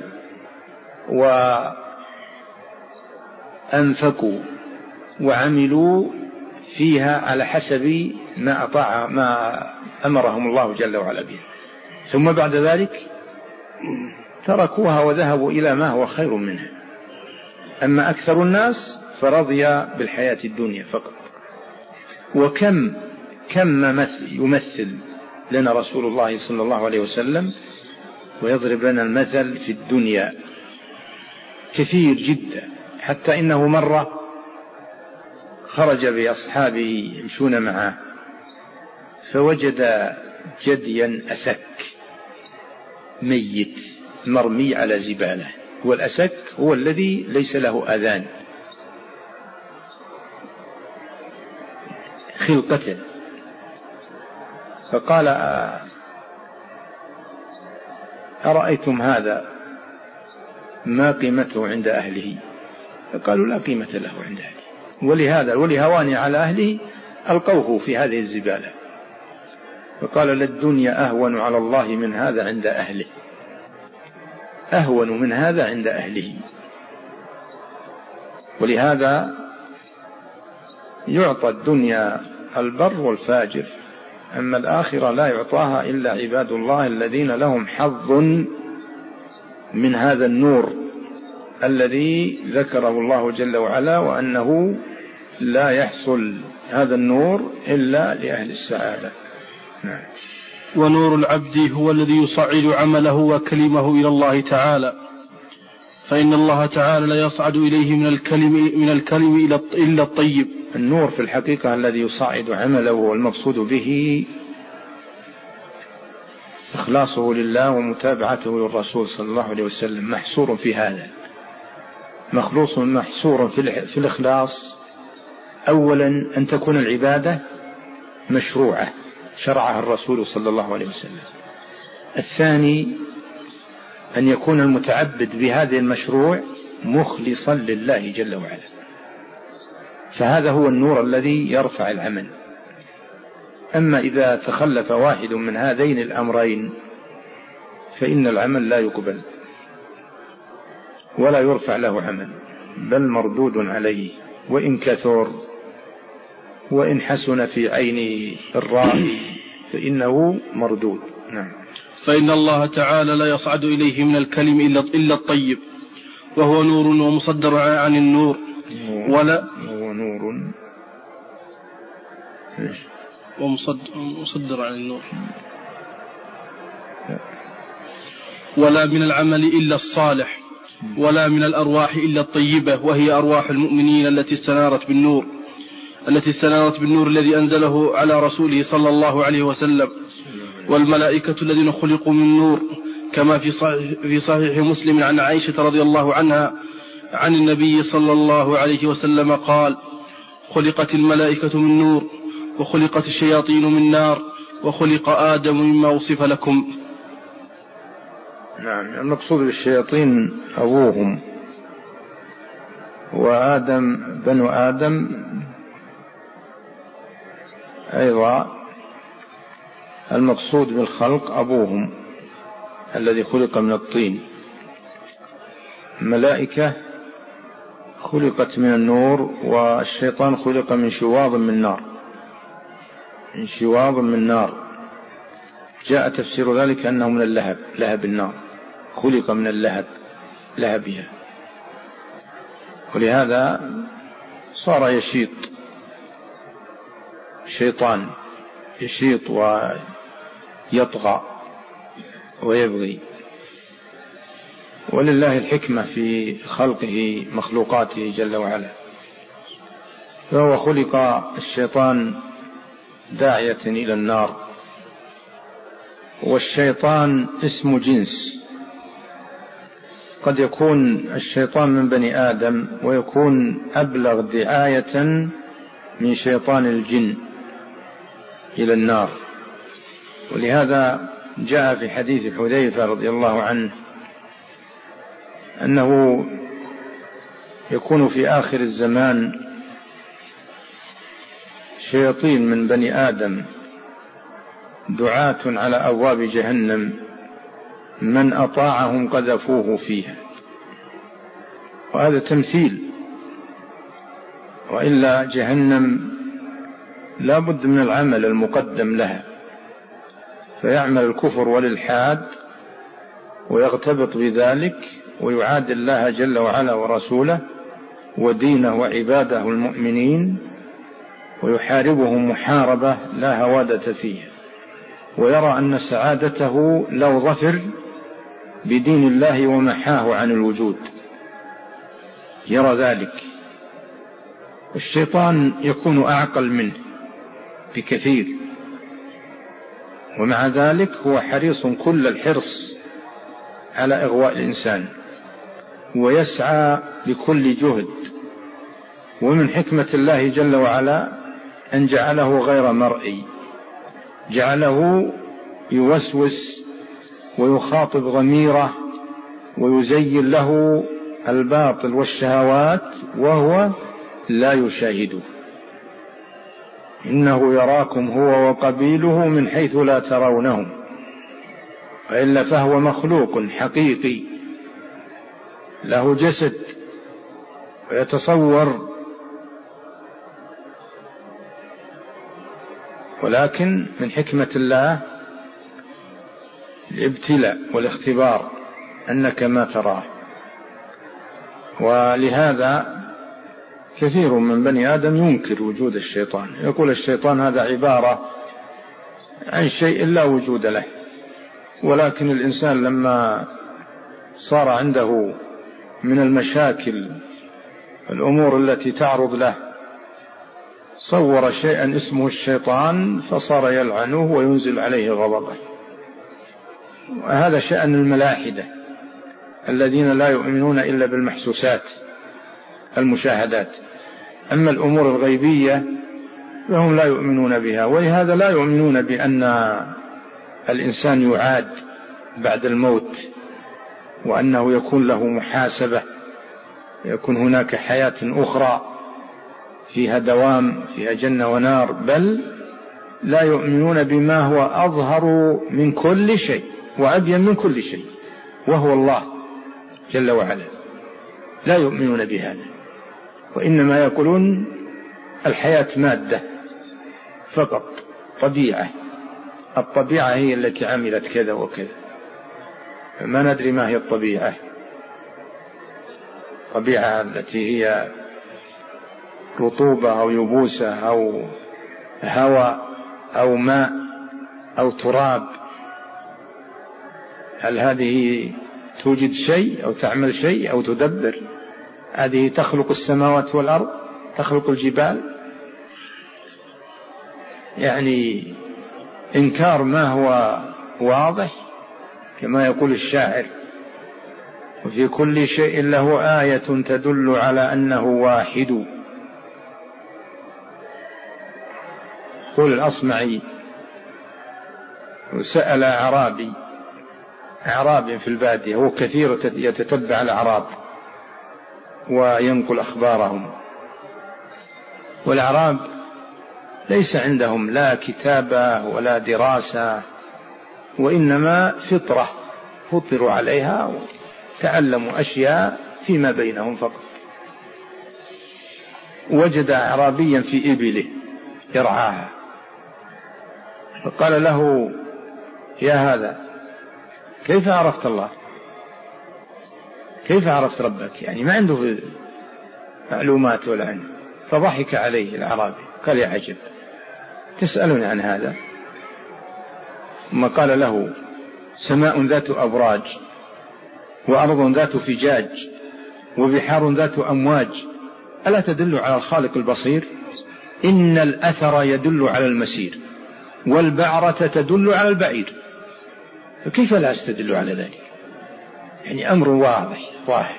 وأنفقوا وعملوا فيها على حسب ما أطاع ما أمرهم الله جل وعلا به، ثم بعد ذلك تركوها وذهبوا إلى ما هو خير منها. أما أكثر الناس فرضي بالحياة الدنيا فقط. وكم كم يمثل لنا رسول الله صلى الله عليه وسلم ويضرب لنا المثل في الدنيا كثير جدا، حتى إنه مرة خرج بأصحابه يمشون معه فوجد جديا أسك ميت مرمي على زبالة. والأسك هو الذي ليس له أذان خلقته، فقال أرأيتم هذا ما قيمته عند أهله؟ فقالوا لا قيمة له عند أهله، ولهذا ولهواني على أهله ألقوه في هذه الزبالة. فقال للدنيا أهون على الله من هذا عند أهله، أهون من هذا عند أهله. ولهذا يعطى الدنيا البر والفاجر، أما الآخرة لا يعطاها إلا عباد الله الذين لهم حظ من هذا النور الذي ذكره الله جل وعلا، وأنه لا يحصل هذا النور إلا لأهل السعادة. نعم. ونور العبد هو الذي يصعد عمله وكلمه إلى الله تعالى، فإن الله تعالى لا يصعد إليه من الكلم من الكلم إلا الطيب. النور في الحقيقة الذي يصعد عمله والمقصود به إخلاصه لله ومتابعته للرسول صلى الله عليه وسلم، محصور في هذا، مخلوص محصور في الإخلاص. أولا أن تكون العبادة مشروعة شرعها الرسول صلى الله عليه وسلم. الثاني أن يكون المتعبد بهذا المشروع مخلصا لله جل وعلا، فهذا هو النور الذي يرفع العمل. أما إذا تخلف واحد من هذين الأمرين فإن العمل لا يقبل ولا يرفع له عمل، بل مردود عليه، وإن كثر وإن حسن في عين الرائي فإنه مردود. نعم. فإن الله تعالى لا يصعد إليه من الكلم إلا الطيب، وهو نور ومصدر عن النور، ولا هو نور ومصدر عن النور، ولا من العمل إلا الصالح، ولا من الأرواح إلا الطيبة، وهي أرواح المؤمنين التي استنارت بالنور التي استنارت بالنور الذي أنزله على رسوله صلى الله عليه وسلم. والملائكة الذين خلقوا من نور، كما في صحيح, في صحيح مسلم عن عائشة رضي الله عنها عن النبي صلى الله عليه وسلم قال: خلقت الملائكة من نور، وخلقت الشياطين من نار، وخلق آدم مما وصف لكم. نعم. المقصود بالشياطين أبوهم، وآدم بنو آدم أيضا المقصود بالخلق أبوهم الذي خلق من الطين. الملائكة خلقت من النور، والشيطان خلق من شواظ من نار من شواظ من نار. جاء تفسير ذلك أنه من اللهب، لهب النار، خلق من اللهب لهبها، ولهذا صار يشيط، الشيطان يشيط ويطغى ويبغي. ولله الحكمة في خلقه مخلوقاته جل وعلا، فهو خلق الشيطان داعية إلى النار، والشيطان اسم جنس، قد يكون الشيطان من بني آدم ويكون أبلغ دعاية من شيطان الجن إلى النار. ولهذا جاء في حديث حذيفة رضي الله عنه أنه يكون في آخر الزمان شياطين من بني آدم دعاة على أبواب جهنم، من أطاعهم قذفوه فيها. وهذا تمثيل، وإلا جهنم لا بد من العمل المقدم لها، فيعمل الكفر والإلحاد ويغتبط بذلك ويعادي الله جل وعلا ورسوله ودينه وعباده المؤمنين، ويحاربهم محاربة لا هوادة فيها، ويرى أن سعادته لو ظفر بدين الله ومحاه عن الوجود، يرى ذلك. الشيطان يكون أعقل منه بكثير، ومع ذلك هو حريص كل الحرص على إغواء الإنسان، ويسعى بكل جهد. ومن حكمة الله جل وعلا أن جعله غير مرئي، جعله يوسوس ويخاطب ضميره ويزين له الباطل والشهوات وهو لا يشاهده. إنه يراكم هو وقبيله من حيث لا ترونهم، وإلا فهو مخلوق حقيقي له جسد ويتصور، ولكن من حكمة الله الابتلاء والاختبار أنك ما تراه. ولهذا كثير من بني آدم ينكر وجود الشيطان، يقول الشيطان هذا عبارة عن شيء لا وجود له. ولكن الإنسان لما صار عنده من المشاكل الأمور التي تعرض له صور شيئا اسمه الشيطان، فصار يلعنه وينزل عليه غضبه. وهذا شأن الملاحدة الذين لا يؤمنون إلا بالمحسوسات المشاهدات، أما الأمور الغيبية فهم لا يؤمنون بها. ولهذا لا يؤمنون بأن الإنسان يعاد بعد الموت، وأنه يكون له محاسبة، يكون هناك حياة أخرى فيها دوام، فيها جنة ونار، بل لا يؤمنون بما هو أظهر من كل شيء وأبين من كل شيء، وهو الله جل وعلا. لا يؤمنون بهذا، وإنما يقولون الحياة مادة فقط، طبيعة، الطبيعة هي التي عملت كذا وكذا، فما ندري ما هي الطبيعة. الطبيعة التي هي رطوبة أو يبوسة أو هواء أو ماء أو تراب، هل هذه توجد شيء أو تعمل شيء أو تدبر؟ هذه تخلق السماوات والأرض، تخلق الجبال. يعني إنكار ما هو واضح، كما يقول الشاعر: وفي كل شيء له آية تدل على أنه واحد. قول الأصمعي: سأل أعرابي أعرابي في البادية، هو كثير يتتبع الأعراب وينقل أخبارهم، والأعراب ليس عندهم لا كتابة ولا دراسة، وإنما فطرة فطروا عليها وتعلموا أشياء فيما بينهم فقط. وجد أعرابيا في إبله يرعاها، فقال له: يا هذا، كيف عرفت الله؟ كيف عرفت ربك؟ يعني ما عنده معلومات ولا عنده. فضحك عليه الأعرابي، قال: يا عجب، تسألني عن هذا؟ ثم قال له: سماء ذات أبراج، وأرض ذات فجاج، وبحار ذات أمواج، ألا تدل على الخالق البصير؟ إن الأثر يدل على المسير، والبعرة تدل على البعير، فكيف لا أستدل على ذلك؟ يعني أمر واضح ظاهر.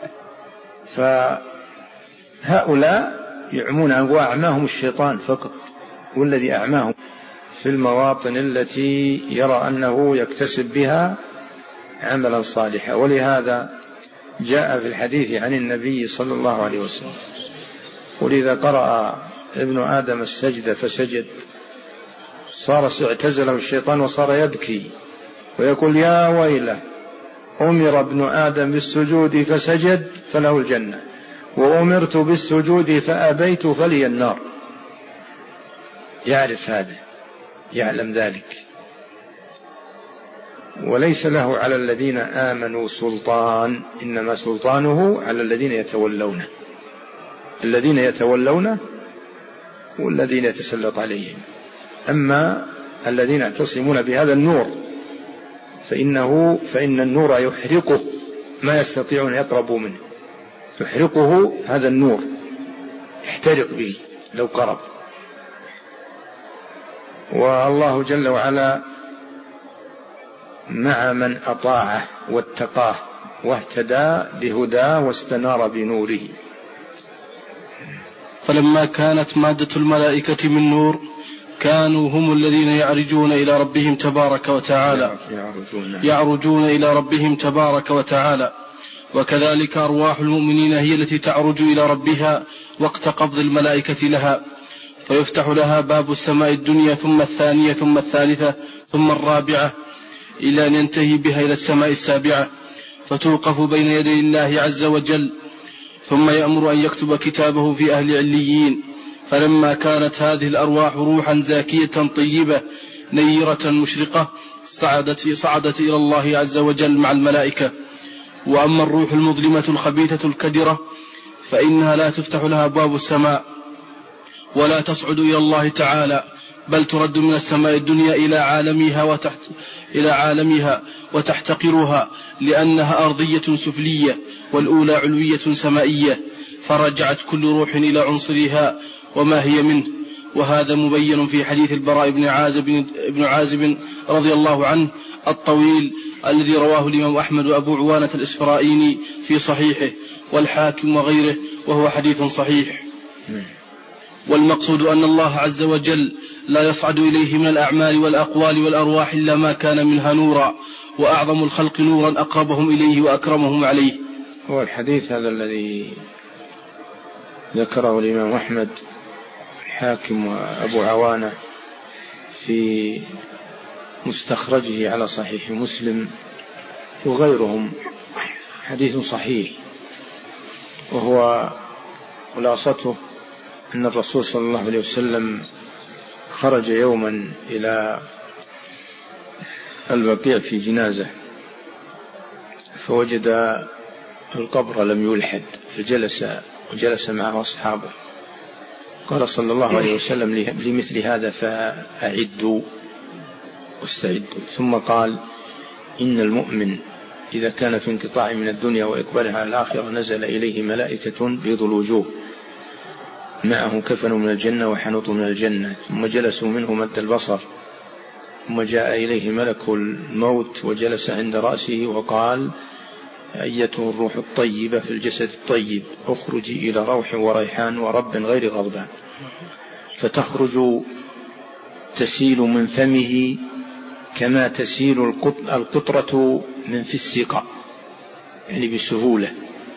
فهؤلاء يعمون وأعماهم الشيطان فقط، والذي أعماهم في المواطن التي يرى أنه يكتسب بها عملا صالحا. ولهذا جاء في الحديث عن النبي صلى الله عليه وسلم: ولذا قرأ ابن آدم السجدة فسجد صار اعتزله الشيطان وصار يبكي ويقول: يا ويله، أمر ابن آدم بالسجود فسجد فله الجنة، وأمرت بالسجود فأبيت فلي النار. يعرف هذا، يعلم ذلك، وليس له على الذين آمنوا سلطان، إنما سلطانه على الذين يتولونه، الذين يتولونه والذين يتسلط عليهم. أما الذين يعتصمون بهذا النور فإنه فإن النور يحرقه ما يستطيعون يقربوا منه، يحرقه هذا النور، يحترق به لو قرب. والله جل وعلا مع من أطاعه واتقاه واهتدى بهداه واستنار بنوره. فلما كانت مادة الملائكة من نور كانوا هم الذين يعرجون إلى ربهم تبارك وتعالى يعرجون إلى ربهم تبارك وتعالى وكذلك أرواح المؤمنين هي التي تعرج إلى ربها وقت قبض الملائكة لها، فيفتح لها باب السماء الدنيا ثم الثانية ثم الثالثة ثم الرابعة إلى أن ينتهي بها إلى السماء السابعة، فتوقف بين يدي الله عز وجل، ثم يأمر أن يكتب كتابه في أهل عليين. فلما كانت هذه الأرواح روحا زاكية طيبة نيرة مشرقة صعدت, صعدت إلى الله عز وجل مع الملائكة. وأما الروح المظلمة الخبيثة الكدرة فإنها لا تفتح لها أبواب السماء ولا تصعد إلى الله تعالى، بل ترد من السماء الدنيا إلى عالمها وتحت إلى عالمها وتحتقرها، لأنها أرضية سفلية والأولى علوية سمائية، فرجعت كل روح إلى عنصرها وما هي منه. وهذا مبين في حديث البراء بن عازب, بن عازب رضي الله عنه الطويل الذي رواه الإمام أحمد وأبو عوانة الإسفرائيني في صحيحه والحاكم وغيره، وهو حديث صحيح. والمقصود أن الله عز وجل لا يصعد إليه من الأعمال والأقوال والأرواح إلا ما كان منها نورا، وأعظم الخلق نورا أقربهم إليه وأكرمهم عليه. هو الحديث هذا الذي ذكره الإمام أحمد الحاكم وأبو عوانة في مستخرجه على صحيح مسلم وغيرهم حديث صحيح، وهو خلاصته أن الرسول صلى الله عليه وسلم خرج يوما إلى البقيع في جنازة فوجد القبر لم يلحد، فجلس وجلس معه أصحابه. قال صلى الله عليه وسلم: لمثل هذا فأعدوا واستعدوا. ثم قال: إن المؤمن إذا كان في انقطاع من الدنيا وإقبالها على الآخرة نزل إليه ملائكة بيض الوجوه معه كفن من الجنة وحنوط من الجنة، ثم جلسوا منه مد البصر، ثم جاء إليه ملك الموت وجلس عند رأسه وقال: أيتها الروح الطيبة في الجسد الطيب أخرجي إلى روح وريحان ورب غير غضبان، فتخرج تسيل من فمه كما تسيل القطرة من في السقاء، يعني بسهولة،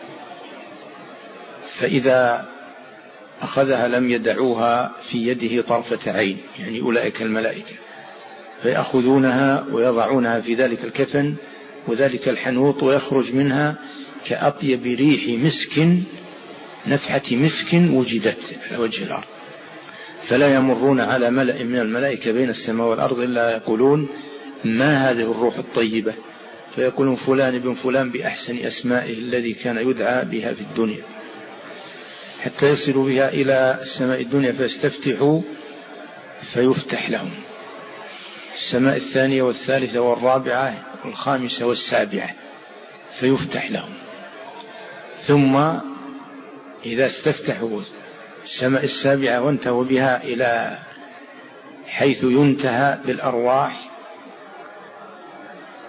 فإذا أخذها لم يدعوها في يده طرفة عين، يعني أولئك الملائكة، فيأخذونها ويضعونها في ذلك الكفن وذلك الحنوط، ويخرج منها كأطيب ريح مسك نفحة مسك وجدت على وجه الأرض، فلا يمرون على ملأ من الملائكة بين السماء والأرض إلا يقولون: ما هذه الروح الطيبة؟ فيقولون: فلان بن فلان بأحسن أسمائه الذي كان يدعى بها في الدنيا، حتى يصلوا بها إلى السماء الدنيا فيستفتحوا فيفتح لهم السماء الثانية والثالثة والرابعة والخامسة والسابعة فيفتح لهم، ثم إذا استفتحوا السماء السابعة وانتهوا بها إلى حيث ينتهى بالأرواح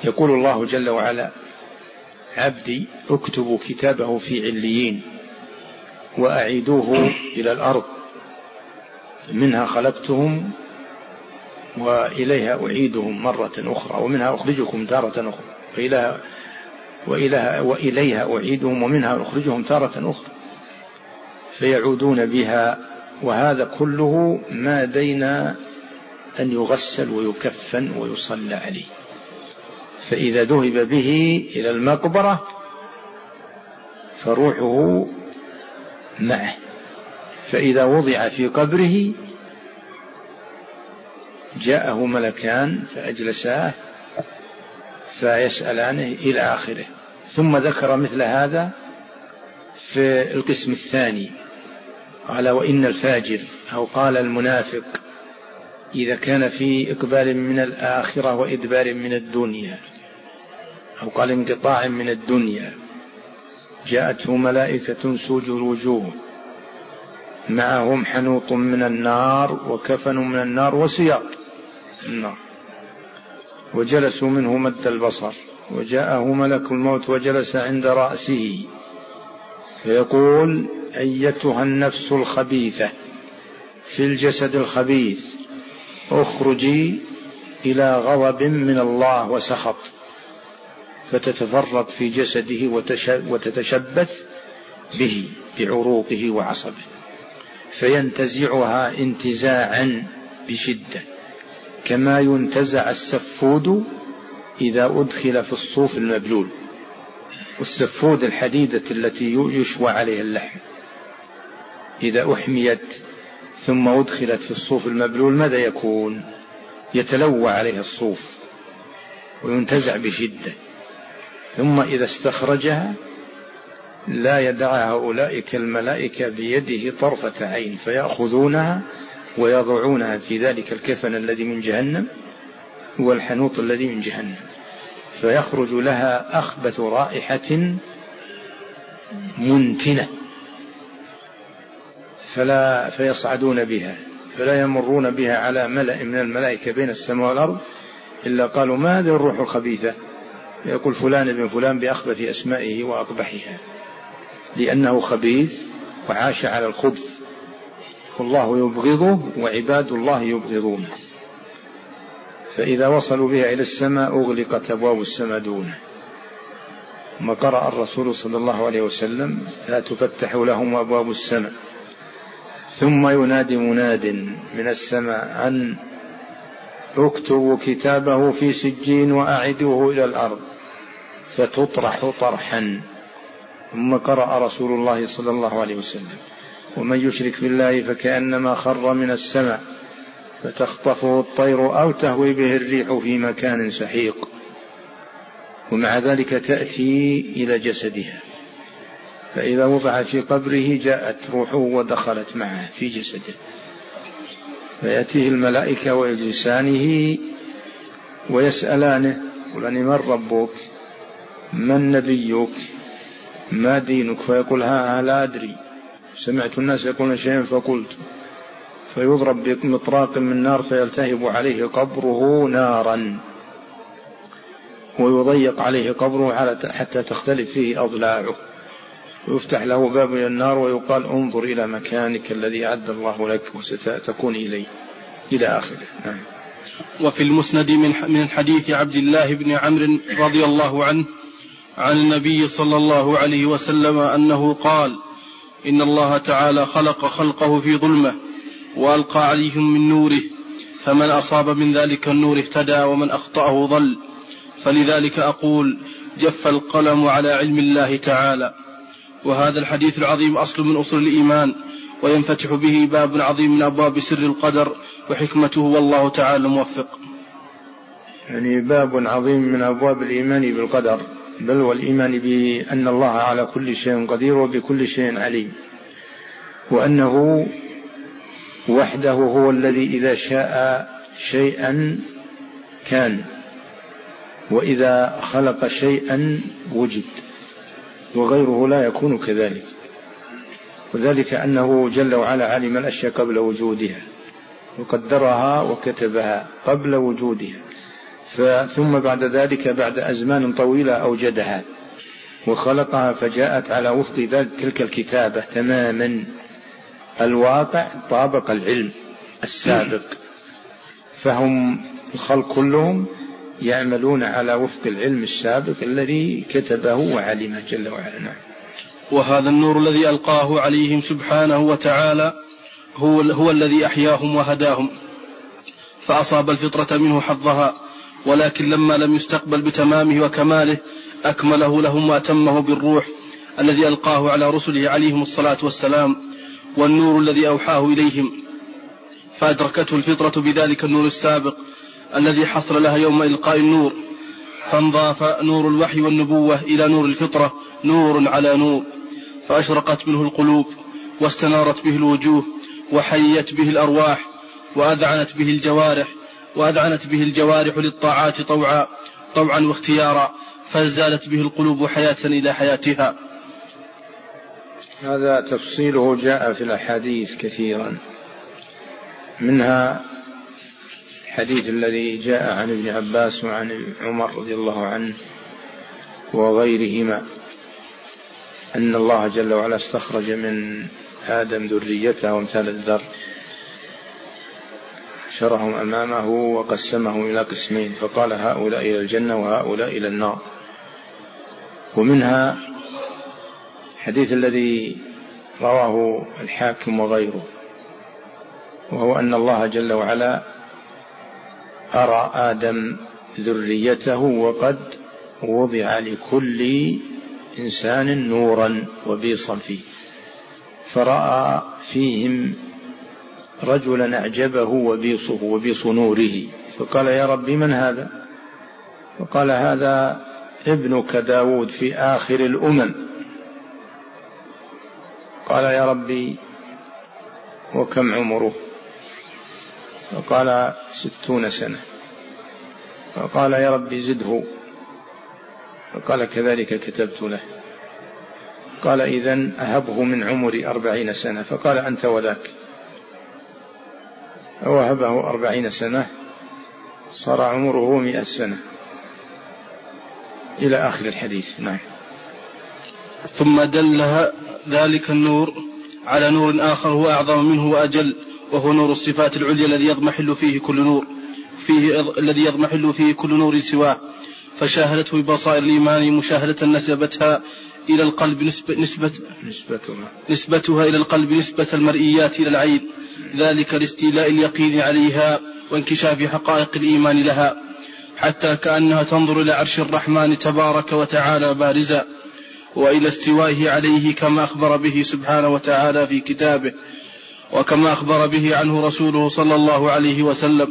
يقول الله جل وعلا: عبدي اكتبوا كتابه في عليين وأعيدوه إلى الأرض منها خلقتهم وإليها أعيدهم مرة أخرى ومنها أخرجكم تارة أخرى وإليها, وإليها, وإليها أعيدهم ومنها أخرجهم تارة أخرى فيعودون بها. وهذا كله ما بين أن يغسل ويكفن ويصلى عليه. فإذا ذهب به إلى المقبرة فروحه معه، فإذا وضع في قبره جاءه ملكان فأجلساه فيسألانه إلى آخره. ثم ذكر مثل هذا في القسم الثاني، قال: وإن الفاجر أو قال المنافق إذا كان في إقبال من الآخرة وإدبار من الدنيا أو قال انقطاع من الدنيا جاءته ملائكة سوج الوجوه معهم حنوط من النار وكفن من النار وسياط النار وجلسوا منه مد البصر، وجاءه ملك الموت وجلس عند رأسه فيقول: أيتها النفس الخبيثة في الجسد الخبيث اخرجي إلى غضب من الله وسخط، فتتفرق في جسده وتتشبث به بعروقه وعصبه فينتزعها انتزاعا بشدة كما ينتزع السفود إذا أدخل في الصوف المبلول. والسفود الحديدة التي يشوى عليها اللحم إذا أحميت ثم أدخلت في الصوف المبلول ماذا يكون؟ يتلوى عليها الصوف وينتزع بشدة، ثم إذا استخرجها لا يدعها أولئك الملائكة بيده طرفة عين فيأخذونها ويضعونها في ذلك الكفن الذي من جهنم والحنوط الذي من جهنم، فيخرج لها أخبث رائحة منتنة فلا فيصعدون بها فلا يمرون بها على ملأ من الملائكة بين السماء والأرض إلا قالوا: ما هذه الروح الخبيثة؟ يقول فلان ابن فلان بأخبث أسمائه وأقبحها، لأنه خبيث وعاش على الخبث، والله يبغضه وعباد الله يبغضونه. فإذا وصلوا بها إلى السماء أغلقت أبواب السماء دونه. ما قرأ الرسول صلى الله عليه وسلم: لا تفتح لهم أبواب السماء ثم ينادي مناد من السماء أن اكتبوا كتابه في سجين وأعدوه إلى الأرض فتطرح طرحا. ثم قرأ رسول الله صلى الله عليه وسلم: ومن يشرك بالله فكأنما خر من السماء فتخطفه الطير أو تهوي به الريح في مكان سحيق. ومع ذلك تأتي إلى جسدها، فإذا وضع في قبره جاءت روحه ودخلت معه في جسده، فيأتيه الملائكة ويجلسانه ويسألانه: قل من ربك؟ من نبيك؟ ما دينك؟ فيقول: ها لا أدري، سمعت الناس يقولون شيئا فقلت. فيضرب بمطراق من نار فيلتهب عليه قبره نارا ويضيق عليه قبره حتى تختلف فيه أضلاعه، ويفتح له باب إلى النار ويقال: انظر إلى مكانك الذي أعد الله لك وستكون إليه، إلى آخره. نعم. وفي المسند من حديث عبد الله بن عمرو رضي الله عنه عن النبي صلى الله عليه وسلم أنه قال: إن الله تعالى خلق خلقه في ظلمة وألقى عليهم من نوره، فمن أصاب من ذلك النور اهتدى ومن أخطأه ضل. فلذلك أقول: جف القلم على علم الله تعالى. وهذا الحديث العظيم أصل من أصول الإيمان، وينفتح به باب عظيم من أبواب سر القدر وحكمته، والله تعالى موفق. يعني باب عظيم من أبواب الإيمان بالقدر، بل والإيمان بأن الله على كل شيء قدير وبكل شيء عليم، وأنه وحده هو الذي إذا شاء شيئا كان، وإذا خلق شيئا وجد، وغيره لا يكون كذلك. وذلك أنه جل وعلا علم الأشياء قبل وجودها وقدرها وكتبها قبل وجودها، ثم بعد ذلك بعد أزمان طويلة أوجدها وخلقها فجاءت على وفق ذلك تلك الكتابة تماما. الواقع طابق العلم السابق، فهم الخلق كلهم يعملون على وفق العلم السابق الذي كتبه وعلمه جل وعلا. وهذا النور الذي ألقاه عليهم سبحانه وتعالى هو, هو الذي أحياهم وهداهم، فأصاب الفطرة منه حظها، ولكن لما لم يستقبل بتمامه وكماله أكمله لهم وأتمه بالروح الذي ألقاه على رسله عليهم الصلاة والسلام، والنور الذي أوحاه إليهم، فأدركته الفطرة بذلك النور السابق الذي حصل لها يوم إلقاء النور، فانضاف نور الوحي والنبوة إلى نور الفطرة نور على نور، فأشرقت منه القلوب واستنارت به الوجوه وحيت به الأرواح وأذعنت به الجوارح وأذعنت به الجوارح للطاعات طوعا طوعا واختيارا، فازدادت به القلوب حياة إلى حياتها. هذا تفصيله جاء في الأحاديث كثيرا، منها الحديث الذي جاء عن ابن عباس وعن عمر رضي الله عنه وغيرهما أن الله جل وعلا استخرج من آدم ذريته وامثال الذر، شرهم أمامه وقسمهم إلى قسمين، فقال هؤلاء إلى الجنة وهؤلاء إلى النار. ومنها الحديث الذي رواه الحاكم وغيره، وهو أن الله جل وعلا أرى آدم ذريته وقد وضع لكل إنسان نورا وبيصا فيه، فرأى فيهم رجلا أعجبه وبيصه وبيص نوره، فقال يا ربي من هذا؟ فقال هذا ابنك داود في آخر الأمم. قال يا ربي وكم عمره؟ فقال ستون سنة. فقال يا ربي زده. فقال كذلك كتبت له. قال إذن أهبه من عمري أربعين سنة. فقال أنت وذاك. وهبه أربعين سنة صار عمره مئة سنة إلى آخر الحديث. نعم. ثم دلها ذلك النور على نور آخر هو أعظم منه وأجل، وهو نور الصفات العليا الذي يضمحل فيه كل نور فيه الذي يضمحل فيه كل نور سواه، فشاهدته ببصائر الإيمان مشاهدة نسبتها إلى القلب نسبة نسبة نسبتها, نسبتها إلى القلب نسبة المرئيات إلى العين، ذلك لاستيلاء اليقين عليها وانكشاف حقائق الإيمان لها، حتى كأنها تنظر إلى عرش الرحمن تبارك وتعالى بارزا، وإلى استوائه عليه كما أخبر به سبحانه وتعالى في كتابه، وكما أخبر به عنه رسوله صلى الله عليه وسلم،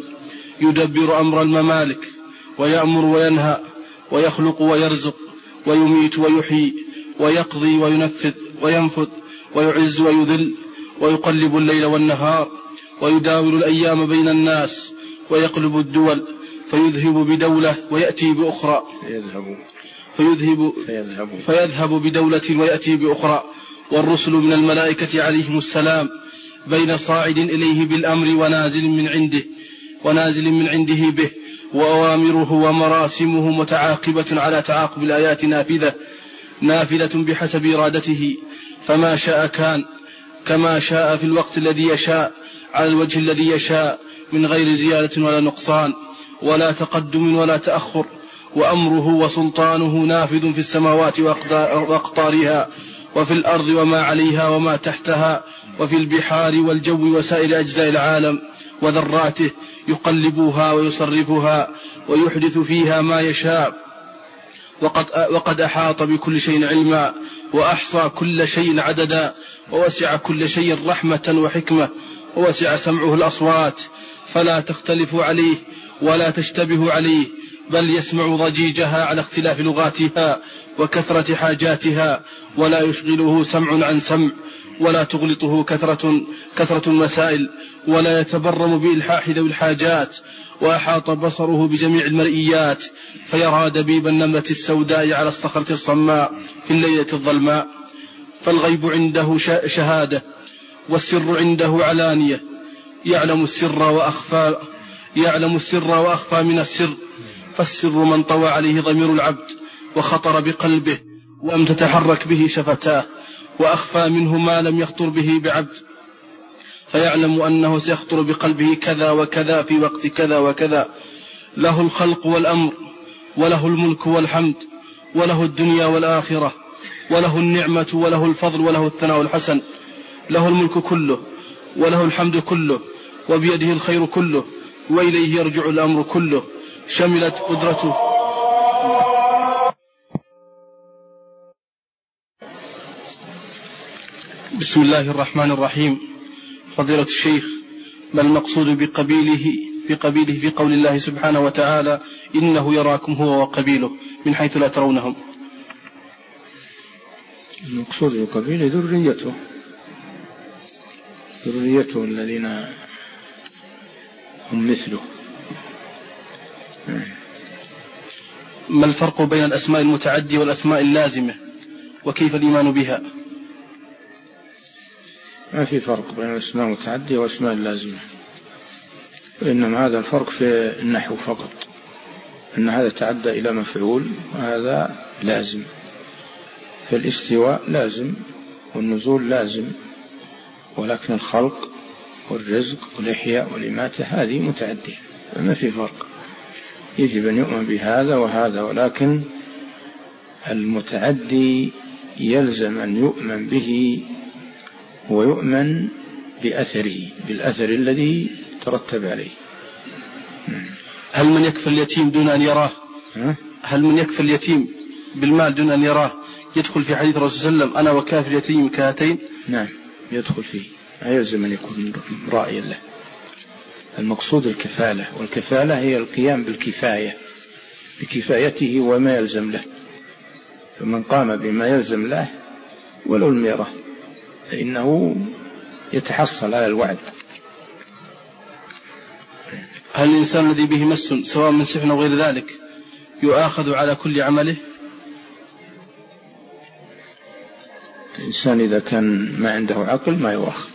يدبر أمر الممالك ويأمر وينهى ويخلق ويرزق ويميت ويحيي ويقضي وينفذ وينفذ ويعز ويذل، ويقلب الليل والنهار ويداول الأيام بين الناس ويقلب الدول، فيذهب بدولة ويأتي بأخرى يذهب فيذهب, فيذهب, فيذهب بدولة ويأتي بأخرى. والرسل من الملائكة عليهم السلام بين صاعد إليه بالأمر ونازل من عنده ونازل من عنده به، وأوامره ومراسمه متعاقبة على تعاقب الآيات نافذة نافذة بحسب إرادته، فما شاء كان كما شاء في الوقت الذي يشاء على الوجه الذي يشاء من غير زيادة ولا نقصان ولا تقدم ولا تأخر، وأمره وسلطانه نافذ في السماوات وأقطارها وفي الأرض وما عليها وما تحتها وفي البحار والجو وسائر أجزاء العالم وذراته، يقلبها ويصرفها ويحدث فيها ما يشاء، وقد, وقد أحاط بكل شيء علما وأحصى كل شيء عددا، ووسع كل شيء رحمة وحكمة، ووسع سمعه الأصوات فلا تختلف عليه ولا تشتبه عليه، بل يسمع ضجيجها على اختلاف لغاتها وكثرة حاجاتها، ولا يشغله سمع عن سمع، ولا تغلطه كثرة, كثرة المسائل، ولا يتبرم بإلحاح ذوي الحاجات، وأحاط بصره بجميع المرئيات، فيرى دبيب النملة السوداء على الصخرة الصماء في الليلة الظلماء. فالغيب عنده شهادة، والسر عنده علانية، يعلم السر وأخفى يعلم السر وأخفى من السر، فالسر من طوى عليه ضمير العبد وخطر بقلبه وأم تتحرك به شفتاه، وأخفى منه ما لم يخطر به بعبد، فيعلم أنه سيخطر بقلبه كذا وكذا في وقت كذا وكذا. له الخلق والأمر، وله الملك والحمد، وله الدنيا والآخرة، وله النعمة وله الفضل وله الثناء الحسن. له الملك كله وله الحمد كله، وبيده الخير كله، وإليه يرجع الأمر كله. شملت قدرته بسم الله الرحمن الرحيم. فضيلة الشيخ، ما المقصود بقبيله في قبيله في قول الله سبحانه وتعالى إنه يراكم هو وقبيله من حيث لا ترونهم؟ المقصود بقبيله ذريته ذريته الذين هم مثله. ما الفرق بين الأسماء المتعدية والأسماء اللازمة، وكيف الإيمان بها؟ ما في فرق بين الأسماء المتعدية والأسماء اللازمة، وإنما هذا الفرق في النحو فقط، أن هذا تعدى إلى مفعول وهذا لازم. فالاستواء لازم والنزول لازم، ولكن الخلق والرزق والإحياء والإماتة هذه متعدية، فما في فرق. يجب أن يؤمن بهذا وهذا، ولكن المتعدي يلزم أن يؤمن به ويؤمن بأثره، بالأثر الذي ترتب عليه. هل من يكفل اليتيم دون أن يراه؟ هل من يكفل اليتيم بالمال دون أن يراه يدخل في حديث الرسول صلى الله عليه وسلم أنا وكافل اليتيم كهاتين؟ نعم يدخل فيه، يلزم أن يكون رائيا له. المقصود الكفالة، والكفالة هي القيام بالكفاية بكفايته وما يلزم له. فمن قام بما يلزم له ولو الميرة فإنه يتحصل على الوعد. هل الإنسان الذي به مس سواء من سحر أو غير ذلك يؤاخذ على كل عمله؟ الإنسان إذا كان ما عنده عقل ما يؤاخذ،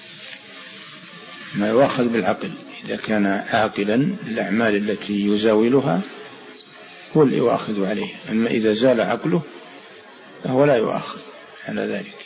ما يؤاخذ بالعقل. إذا كان عاقلا الأعمال التي يزاولها هو اللي يؤاخذ عليه، أما إذا زال عقله فهو لا يؤاخذ على ذلك.